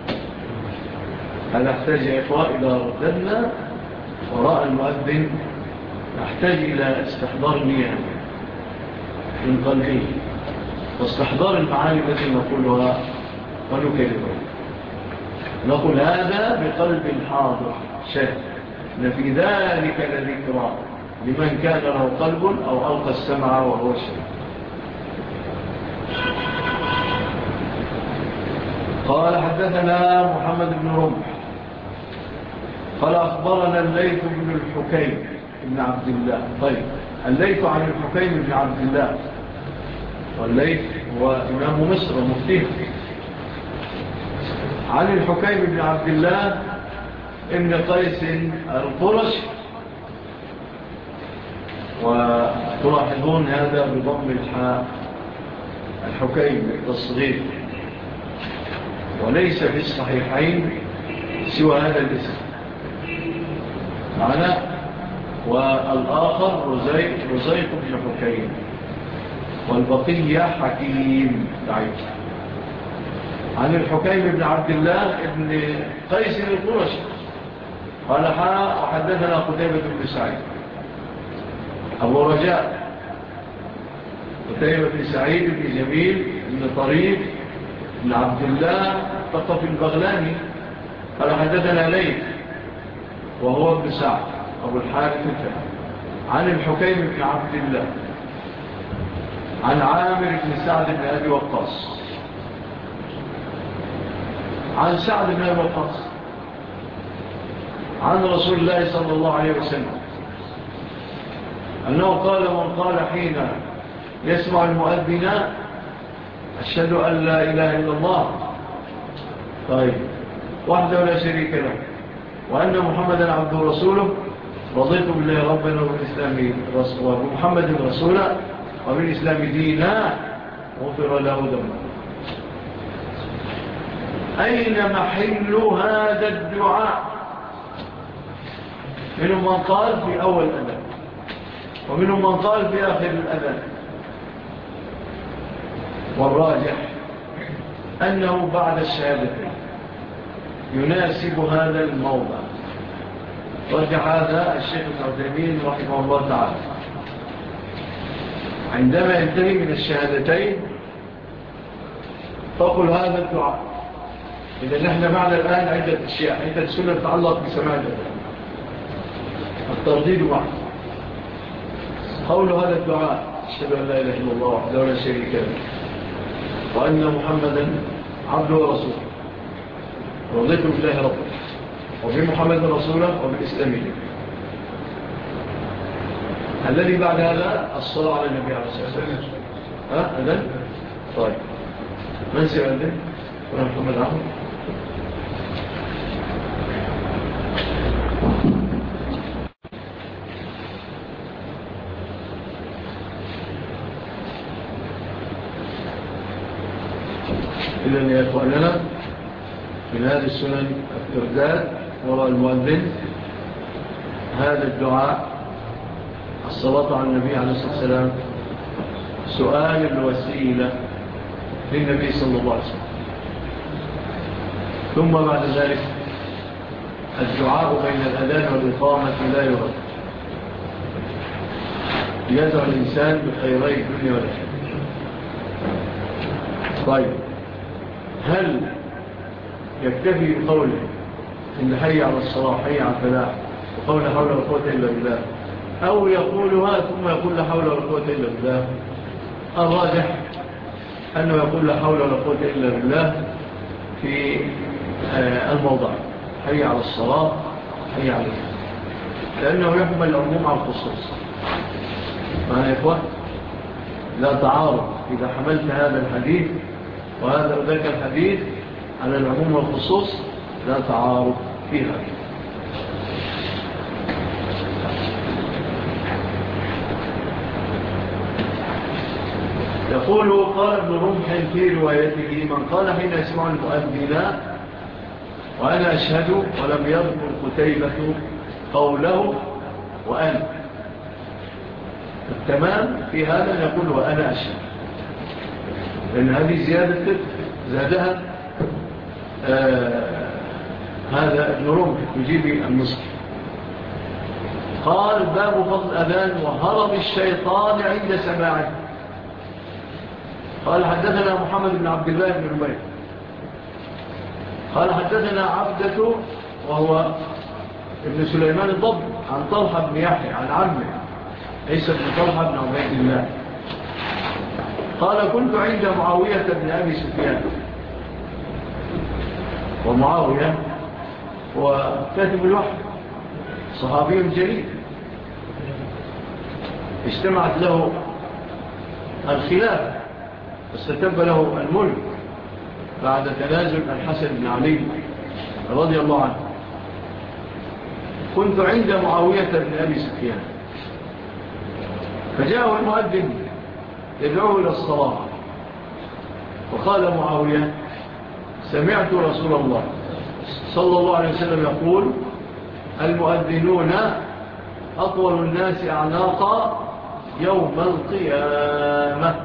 هذا احتاج يا إخوة إذا رددنا وراء المؤذن نحتاج إلى استحضار نية من قلبه واستحضار المعاني التي نقولها ونكلمها. نقول هذا بقلب حاضر شاهد إن في ذلك لذكرى لمن كان له قلب أو ألقى السمع وهو شاهد. قال حدثنا محمد بن رمح قال أخبرنا الليث بن الحكيم بن عبد الله. طيب الليث عن الحكيم بن عبد الله والليث هو إمام مصر ومفتيه عن الحكيم بن عبد الله ابن قيس القرش وتلاحظون هذا بضم الحاء الحكيم بالتصغير وليس في الصحيحين سوى هذا الاسم معنا والآخر رزيق بن حكيم والبقية حكيم ضعيف عن الحكيم بن عبد الله ابن قيس القرشي قال وحدثنا قتيبة بن سعيد أبو رجاء قتيبة بن سعيد بن جميل بن طريف بن عبد الله ثقفي البغلاني قال حدثنا ليث وهو ابن سعد أبو الحارث الفهمي عن الحكيم بن عبد الله عن عامر بن سعد بن أبي وقاص عن سعد بن أبي وقاص عن رسول الله صلى الله عليه وسلم أنه قال من قال حين يسمع المؤذن أشهد أن لا إله إلا الله طيب وحده لا شريك له وأن محمدا عبده ورسوله رضيت بالله ربنا وبمحمد رسولا وبالإسلام دينا غفر له ذنبه. أين محل هذا الدعاء؟ منهم من قال في أول الأذان ومنهم من قال في آخر الأذان والراجح أنه بعد الشهادتين يناسب هذا الموضع. رجح هذا الشيخ ابن عثيمين رحمه الله تعالى عندما ينتهي من الشهادتين فقل هذا الدعاء. إذا نحن معنا الآن عدة أشياء عدة سنة تتعلق بسماع الأذان الترديد معه قول هذا الدعاء أشهد أن لا إله إلا الله وحده لا شريك له وأن محمدا عبده ورسوله رضيت بالله ربه وبمحمد رسوله وبالإسلام الذي بعد هذا الصلاة على النبي عليه الصلاة والسلام. أذن طيب من سيؤذن وأنا محمد عبده إذن يا إخواننا من هذه السنن الترداد وراء المؤذن هذا الدعاء الصلاة على النبي عليه الصلاة والسلام سؤال الوسيلة للنبي صلى الله عليه وسلم. ثم بعد ذلك الدعاء بين الأذان والإقامة لا يرد، يدعو الإنسان بخيري الدنيا والآخرة. طيب هل يكتفي بقوله إن حي على الصلاة حي على الفلاح وقول لا حول ولا قوة إلا بالله، أو يقولها ثم يقول لا حول ولا قوة إلا بالله؟ الراجح أنه يقول لا حول ولا قوة إلا بالله في الموضع حي على الصلاة حي على الفلاح، لأنه يحمل العموم على الخصوص. فأنا يا إخوة لا تعارض إذا حملت هذا الحديث وهذا وذاك الحديث على العموم والخصوص، لا تعارض فيها. يقول قال ابن رمح في روايته من قال حين يسمع المؤذن وأنا أشهد ولم يذكر قتيبة قوله وأنا، التمام في هذا يقول وأنا أشهد، لأن هذه زيادة زادها هذا ابن رمح يجيب المسلم. قال باب فضل الأذان وهرب الشيطان عند سماعه. قال حدثنا محمد بن عبد الله بن عمير قال حدثنا عبدة وهو ابن سليمان الضب عن طلحة بن يحيى عن عمه عيسى بن طلحة بن عبيد الله قال كنت عند معاوية بن أبي سفيان، ومعاوية هو كاتب الوحي صحابي جليل اجتمعت له الخلافة واستتب له الملك بعد تنازل الحسن بن علي رضي الله عنه. كنت عند معاوية بن أبي سفيان فجاءه المؤذن يدعوه إلى الصلاة، وقال معاوية سمعت رسول الله صلى الله عليه وسلم يقول المؤذنون أطول الناس أعناقا يوم القيامة.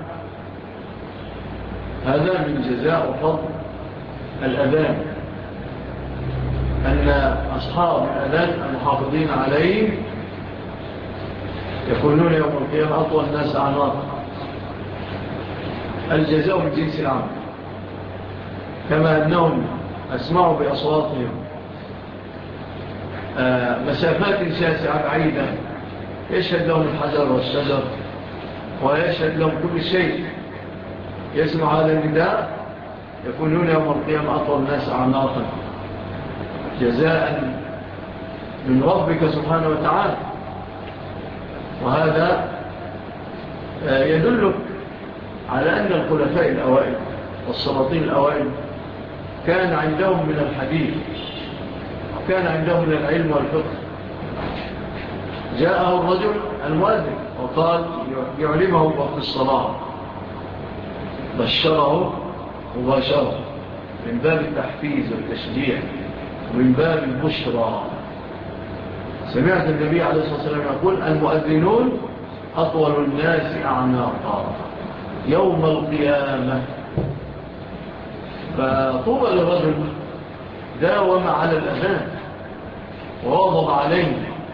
هذا من جزاء وفضل الأذان، أن أصحاب الأذان المحافظين عليه يكونون يوم القيامة أطول الناس أعناقا. الجزاء من جنس العمل، كما أنهم أسمعوا بأصواتهم مسافات شاسعة بعيدة يشهد لهم الحجر والشجر ويشهد لهم كل شيء، يسمع هذا النداء يكونون يوم القيامة أطول الناس أعناقا جزاء من ربك سبحانه وتعالى. وهذا يدلك على أن الخلفاء الأوائل والسلاطين الأوائل كان عندهم من الحديث وكان عندهم من العلم والفقه. جاءه الرجل المؤذن وقال يعلمه وقت الصلاة، بشره مباشرة من باب التحفيز والتشجيع ومن باب البشرى. سمعت النبي عليه الصلاة والسلام يقول المؤذنون أطول الناس أعناقا يوم القيامة. فطوبى للرجل داوم على الأذان وواظب عليه،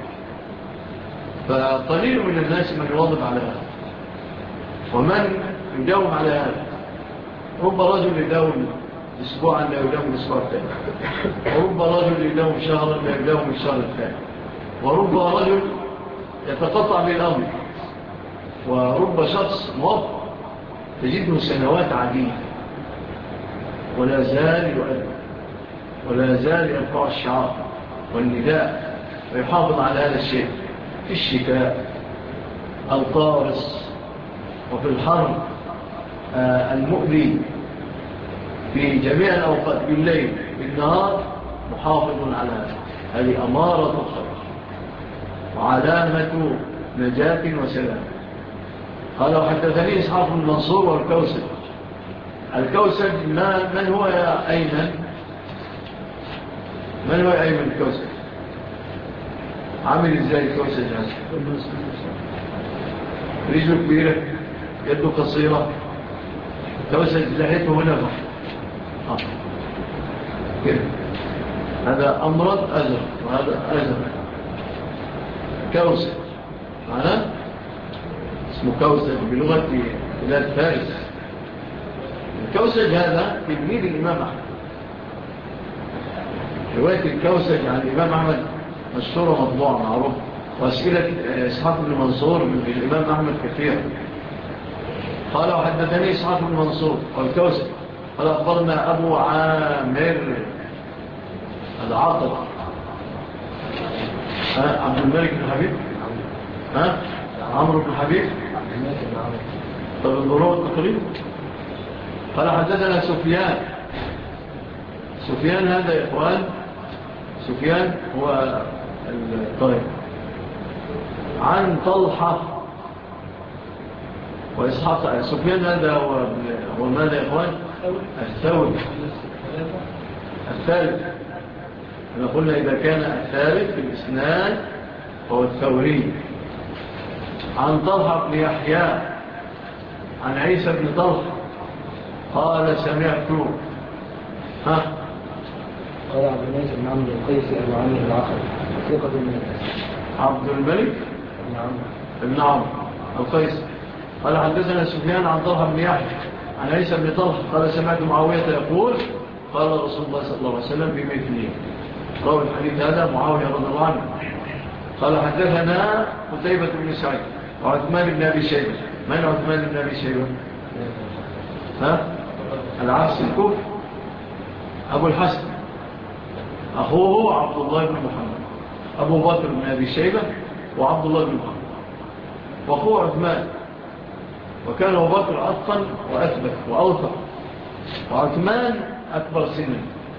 فقليل من الناس من يواظب على هذا ومن يداوم على هذا. رب رجل يداوم أسبوعا لا يداوم الأسبوع الثاني، ورب رجل يداوم شهرا لا يداوم الشهر الثاني، ورب رجل يتقطع بالأمر، ورب شخص موظف تجده سنوات عديدة ولا زال يؤدي ولا زال يرفع الشعار والنداء ويحافظ على هذا الشيء في الشتاء القارص وفي الحر المؤذي، في جميع الأوقات بالليل بالنهار محافظ على هذا. هذه أمارة الخير وعلامة نجاة وسلام. قال وحدثني إسحاق بن منصور والكوسج الكوسج من هو يا أيمن؟ من هو يا أيمن الكوسج؟ عامل إزاي الكوسج هذا؟ رجله كبيرة، يده قصيرة، كوسج لحيته هنا كده. هذا أمرض أزرق وهذا أزرق. كوسج معناه اسمه كوسج بلغة بلاد فارس. الكوسج هذا تلميذ الإمام أحمد. رواية الكوسج عن الإمام أحمد مشهورة مطبوعة معروفة، وأسئلة إسحاق بن منصور من الإمام أحمد كثيرة. قال وحدثني إسحاق بن منصور والكوسج قال أخبرنا أبو عامر العاطل عبد الملك بن حبيب عمرو بن حبيب. طب الضروع التقريب. قال حدثنا سفيان هذا يا إخوان، سفيان هو الطريق عن طلحة وإسحاق. سفيان هذا هو ماذا يا إخوان؟ الثوري الثالث. قلنا إذا كان الثالث في الإسناد هو الثوري. عن طلحة بن يحيى عن عيسى بن طلحة قال سمعت قال عبد الملك بن عمرو القيسي أبو عامر العقل ثقة من الأسد. عبد الملك بن عمرو القيسي قال حدثنا سفيان عن طلحة بن يحيى عن عيسى بن طلحة قال سمعت معاوية يقول قال رسول الله صلى الله عليه وسلم بمثله. روى الحديث هذا معاوية رضي الله عنه. قال حدثنا قتيبة بن سعيد وعثمان بن أبي شيبة. من عثمان بن أبي شيبة؟ العبس الكوفي أبو الحسن، أخوه عبد الله بن محمد، أبو بكر بن أبي شيبة وعبد الله بن محمد وأخوه عثمان. وكان أبو بكر أطفل وأثبت وأوثق، وعثمان أكبر سنا.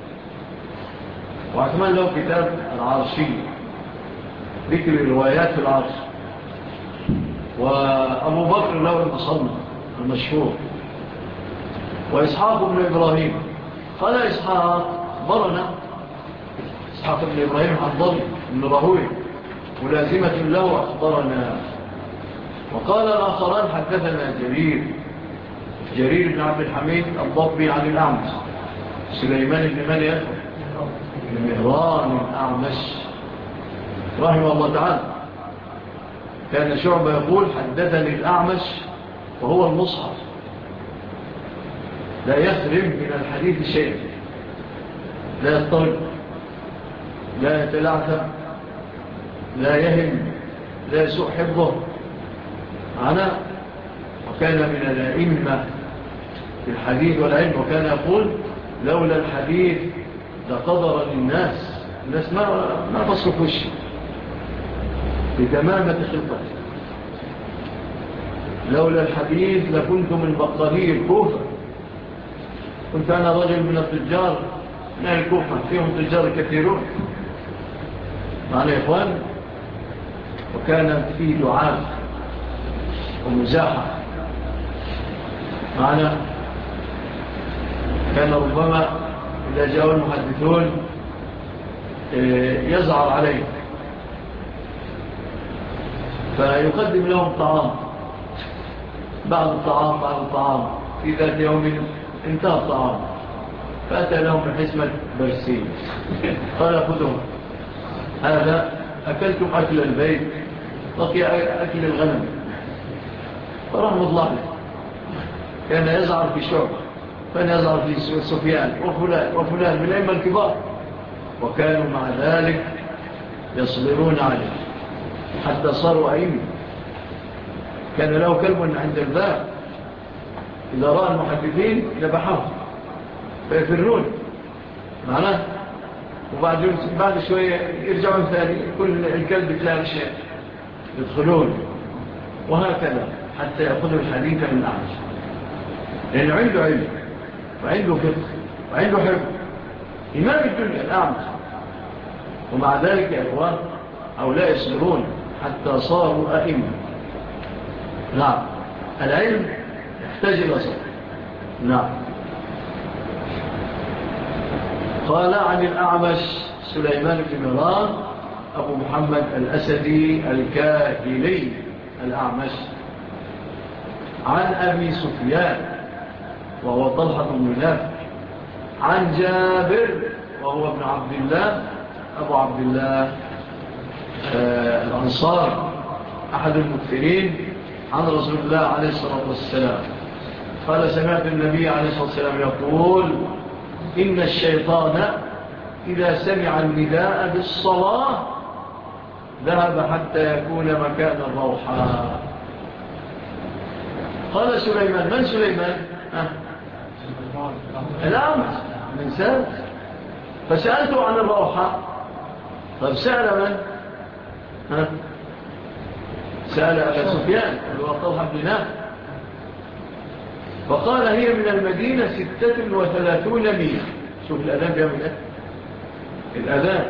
وعثمان له كتاب العرشي ذكر روايات في العرش. وأبو بكر له المصنف المشهور. وإسحاق بن إبراهيم قال إسحاق برنا إسحاق بن إبراهيم الحضري بن راهوي ملازمة له أخبرنا. وقال الآخران حدثنا جرير بن عبد الحميد الضبي عن الأعمش سليمان بن مليان بن مهران الأعمش رحمه الله تعالى. كان شعبة يقول حدثني الأعمش وهو المصحف لا يخرم من الحديث شيء، لا يضطرب، لا يتلعثم، لا يهم، لا يسوء حفظه معنا. وكان من الأئمة في الحديث والعلم. وكان يقول لولا الحديث لقدر للناس ما تصرف وشي بتمامة خلقته. لولا الحديث لكنت من بقري الكوفة. كنت أنا رجل من التجار من الكوفة، فيهم تجار كثيرون معنا يا إخوان. وكان فيه دعاء ومزاحة معنا. كان ربما إذا جاءوا المحدثون يزعر عليه فيقدم لهم طعام بعض الطعام في ذات يوم انتهى الطعام فأتى لهم بحسمة برسيل قال خذوا هذا أكلتم أكل البيت بقي أكل الغنم. فرحمة الله عليه كان يزعر في شعب، كان يزعر في سفيان وفلان من الأئمة الكبار. وكانوا مع ذلك يصبرون عليه حتى صاروا أئمة. كان له كلب عند الباب إذا رأى المحدثين ذبحهم فيفرون معناه. وبعد شوية يرجعون ثاني كل الكلب تلاقي شيء يدخلون وهكذا حتى يأخذوا الحديث من الأعمش. لأنه عنده علم وعنده فقه وعنده حفظ إمام الدنيا الأعمش. ومع ذلك يا إخوان هؤلاء يصبرون حتى صاروا أئمة. نعم العلم يحتاج إلى صبر. نعم قال عن الأعمش سليمان بن مهران أبو محمد الأسدي الكاهلي الأعمش عن أبي سفيان وهو طلحة بن نافع عن جابر وهو ابن عبد الله أبو عبد الله الأنصار أحد المكثرين عن رسول الله عليه الصلاة والسلام قال سمعت النبي عليه الصلاة والسلام يقول إن الشيطان إذا سمع النداء بالصلاة ذهب حتى يكون مكان الروحة. قال سليمان من سليمان؟ الأعمش من سأل فسألته عن الروحة. طيب سأل من؟ سأل أبا سفيان اللي هو طلحة بن نافع فقال هي من المدينة 36 ميل. شوف الأذان بيعمل ايه؟ الأذان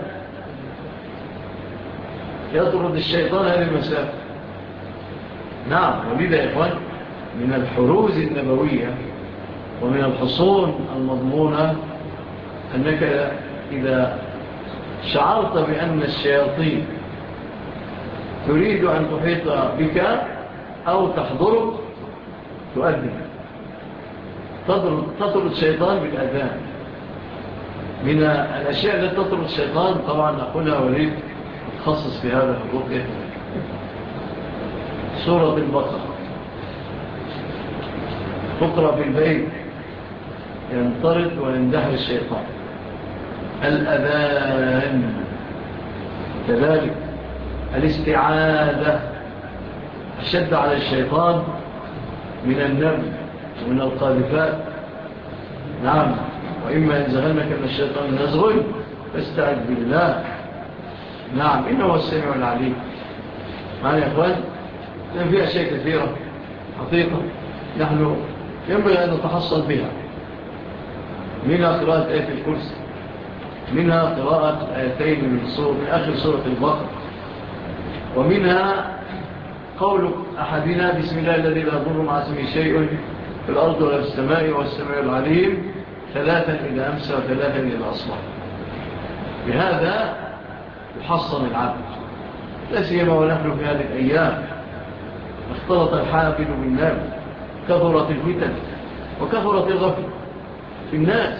يطرد الشيطان هذه المسافة. نعم ولذا يا إخوان من الحروز النبوية ومن الحصون المضمونة أنك إذا شعرت بأن الشياطين تريد أن تحيط بك أو تحضرك تؤذن تطرد الشيطان بالأذان. من الأشياء التي تطرد الشيطان طبعا أقولها وليد تخصص في هذا الرقية سورة البقرة تقرأ في البيت ينطرد ويندهر الشيطان. الأذان كذلك الاستعاذة أشد على الشيطان من النبي ومن القاذفات. نعم وإما ينزغنك من الشيطان نزغ فاستعذ بالله. نعم إنه هو السميع العليم. معنا يا أخوان لأن فيها شيء كثيرة حقيقة نحن ينبغي أن نتحصل بها. منها قراءة آية الكرسي منها قراءة آيتين من آخر سورة البقرة ومنها قول أحدنا بسم الله الذي لا يضر مع اسمه شيء في الأرض ولا في السماء والسميع العليم 3 إذا أمسى و3 إذا أصبح. بهذا يحصن العبد لا سيما ونحن في هذه الأيام اختلط الحابل بالنار كثرت الفتن وكثرت الغفل في الناس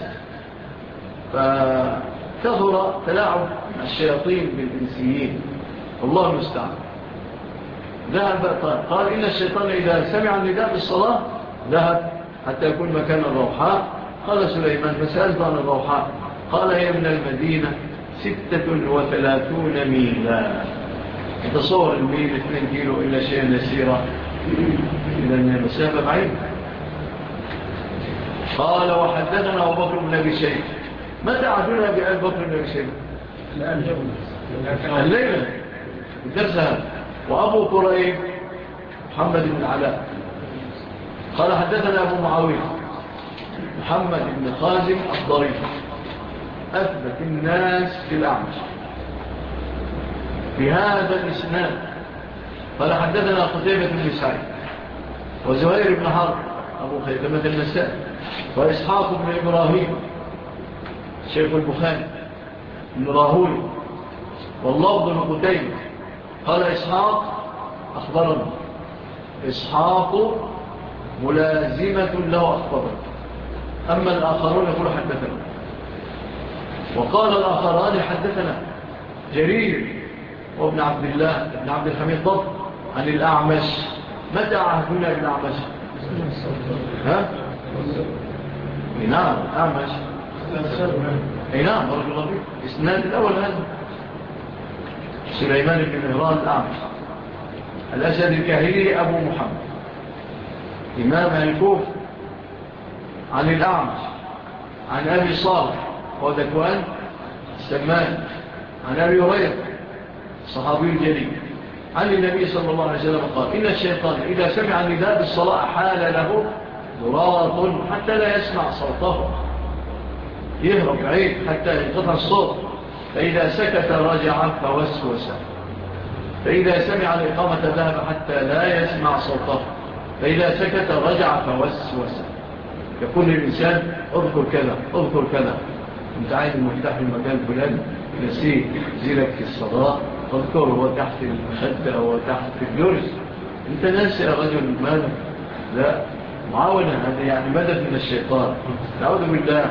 فكثر تلاعب الشياطين بالإنسيين والله المستعان. ذهب قال إن الشيطان إذا سمع النداء بالصلاة ذهب حتى يكون مكان الروحاء. قال سليمان فسألت عن الروحاء قال هي من المدينة 36 ميلا. تصور الميل 2 كيلو إلى شيء يسيرة إلى المسافة بعيد. قال وحدثنا أبو بكر بن أبي شيبة. متى عدنا بأبي بكر بن أبي شيبة؟ الليلة الدرس هذا. وأبو قريب محمد بن العلاء قال حدثنا أبو معاوية محمد بن خازم الضريف أثبت الناس في الأعمش بهذا الإسناد. قال حدثنا قتيبة بن سعيد وزهير بن حرب أبو خيثمة النسائي وإسحاق بن إبراهيم شيخ البخاري بن راهوي واللفظ بن قتيبة. قال إسحاق أخبرنا إسحاق ملازمة له أخبرنا. أما الآخرون يقول حدثنا. وقال الآخران حدثنا جرير وابن عبد الله ابن عبد الحميد ضب عن الأعمش. متى عهدنا بالأعمش؟ ها؟ نعم الأعمش نعم بارك الله فيك. إسناد الأول هذا سليمان بن مهران الأعمش الأسد الكاهلي أبو محمد إمام الكوفة عن الأعمش عن أبي صالح وذكوان السمان عن أبي هريرة صحابي الجليل عن النبي صلى الله عليه وسلم قال إن الشيطان إذا سمع النداء بالصلاة حال له ضراط حتى لا يسمع صوته يهرب بعيد حتى ينقطع الصوت فإذا سكت رجع فوسوس فإذا سمع الإقامة ذهب حتى لا يسمع صوته فإذا سكت رجع فوسوس. يقول للإنسان اذكر كذا اذكر كذا انت عايز المفتاح في المكان فلان نسيت زيلك في الصلاة تذكر هو تحت المخدة هو تحت الجرس، انت ناسي يا رجل ماذا؟ لا، معاونة، هذا يعني مدد من الشيطان، نعوذ بالله.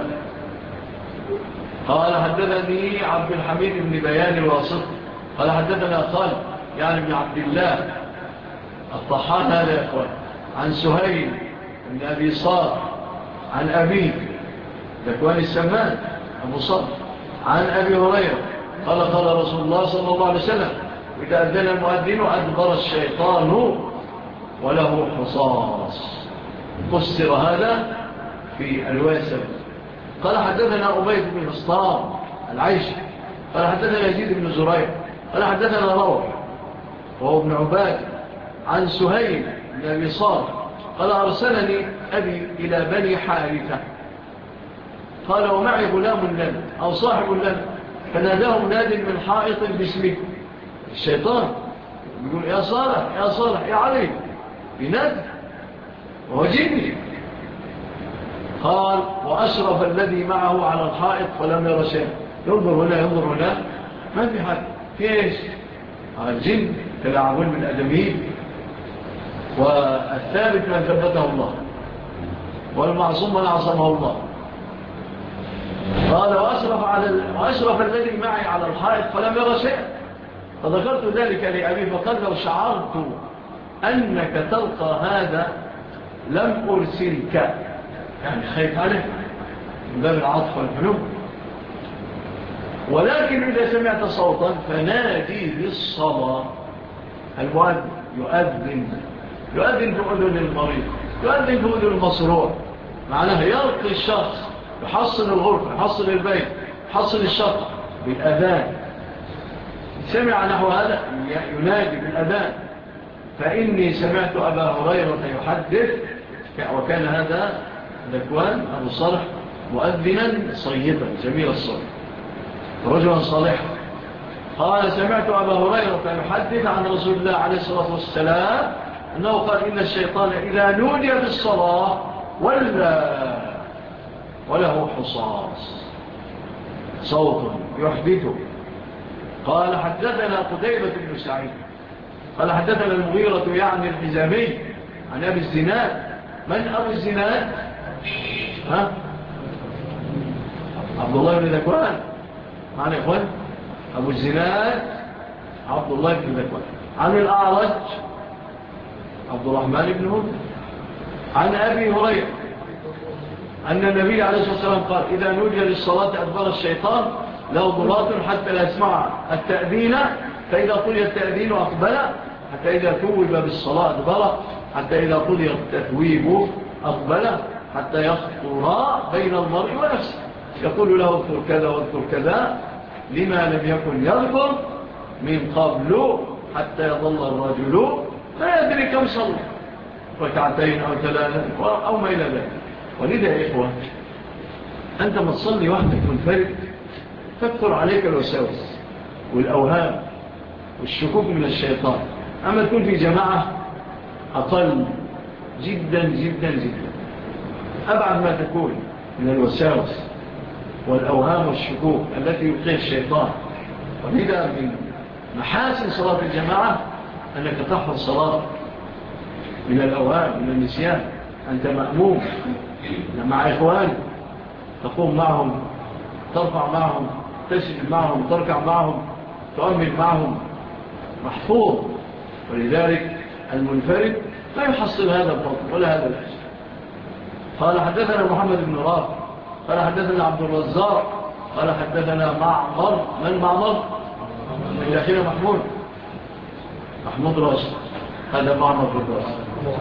قال حدثني عبد الحميد بن بيان الواسط قال حدثنا خالد يعني بن عبد الله الطحان هذا يا أخوان عن سهيل بن أبي صالح عن أبيه ذكوان السمان أبو صالح عن أبي هريرة قال قال رسول الله صلى الله عليه وسلم إذا أذن المؤذن أدبر الشيطان وله حصاص. فسر هذا في الواسع. قال حدثنا عبيد بن مسطار العيشي قال حدثنا يزيد بن زريع قال حدثنا روح وهو ابن عباد عن سهيل بن أبي صالح قال أرسلني أبي إلى بني حارثة قال ومعي غلام لنا أو صاحب لنا فناداه ناد من حائط باسمه الشيطان يقول يا صالح يا صالح يا علي ينادي وهو جني. قال وأشرف الذي معه على الحائط فلم يرى شيء، ينظر هنا ينظر هنا ما في حد، في ايش؟ الجن تلاعبون من الأدمين، والثابت من ثبته الله والمعصوم من عصمه الله. قال وأشرف الذي معي على الحائط فلم يرى شيء، فذكرت ذلك لأبي فقال لو شعرت أنك تلقى هذا لم أرسلك، يعني خايف عليك من باب العطف والحنوب، ولكن إذا سمعت صوتا فنادي بالصلاة. المؤذن يؤذن في أذن المريض، يؤذن في أذن المصروع، معناها يلقي الشخص، يحصن الغرفة، يحصن البيت، يحصن الشقة بالأذان. سمع نحو هذا ينادي بالأذان. فإني سمعت أبا هريرة يحدث، وكان هذا ذكوان أبو صالح مؤذنا صيبا جميل الصوت رجلا صالحا. قال سمعت أبا هريرة يحدث عن رسول الله عليه الصلاة والسلام أنه قال إن الشيطان إذا نودي بالصلاة وله حصاص صوت يحدثه. قال حدثنا قتيبة بن سعيد قال حدثنا المغيرة يعني الحزامي عن أبي الزناد. من أبو الزناد؟ عبد الله بن ذكوان معنا يا إخوان. أبو الزناد عبد الله بن ذكوان. عن الأعرج عبد الرحمن بن هود عن أبي هريرة أن النبي عليه الصلاة والسلام قال إذا نودي للصلاة أدبر الشيطان له ضلات حتى لا يسمع التأذين، فإذا قضي التأذين أقبل، حتى إذا توب بالصلاة أدبر، حتى إذا قضي التثويب أقبل، حتى يخطر بين المرء ونفسه يقول له اذكر كذا واذكر كذا لما لم يكن يذكر من قبل، حتى يظل الرجل لا يدري كم صلى ركعتين أو ثلاثة أو ما إلى ذلك. ولذا يا إخوة أنت ما تصلي وحدك منفرد تكثر عليك الوساوس والأوهام والشكوك من الشيطان. أما تكون في جماعة أقل جدا جدا جدا، أبعد ما تكون من الوساوس والأوهام والشكوك التي يلقيها الشيطان. ولذا من محاسن صلاة الجماعة أنك تحفظ صلاة من الأوهام من النسيان. أنت مأموم مع إخوان تقوم معهم، ترفع معهم، تسجد معهم، تركع معهم، تؤمن معهم، محفوظ. ولذلك المنفرد لا يحصل هذا الفضل ولا هذا الأجر. قال حدثنا محمد بن رافع قال حدثنا عبد الرزاق قال حدثنا معمر. من معمر؟ من داخل محمود راشد. هذا معمر بن راشد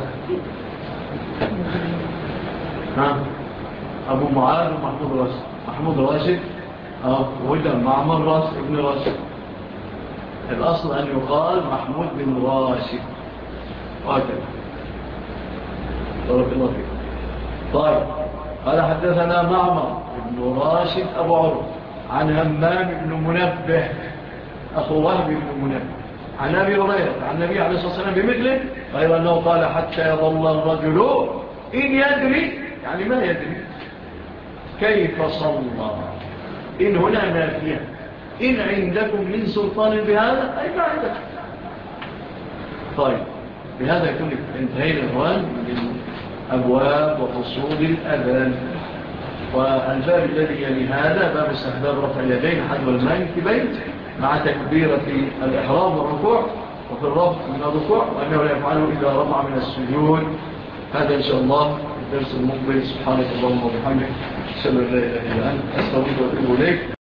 أبو معاذ ومحمود راشد. محمود راشد وده معمر راشد ابن راشد. الأصل أن يقال محمود بن راشد وهكذا. بارك الله فيك. طيب قال حدثنا معمر بن راشد أبو عروة عن همام بن منبه أخو وهب بن منبه عن أبي هريرة عن النبي عليه الصلاة والسلام بمثله، غير أنه قال حتى يظل الرجل إن يدري، يعني ما يدري كيف صلى إن هنا نافية، إن عندكم من سلطان بهذا أي ما عندكم. طيب بهذا يكون انتهينا الآن من أبواب وفصول الأذان. والباب الذي يلي هذا باب استحباب رفع اليدين حذو المنكبين مع تكبيرة الإحرام والركوع، وفي الرفع من الركوع وأنه لا يفعله إذا رفع من السجود. هذا إن شاء الله الدرس المقبل. سبحانك اللهم وبحمدك أشهد أن لا إله إلا أنت أستغفرك وأتوب إليك.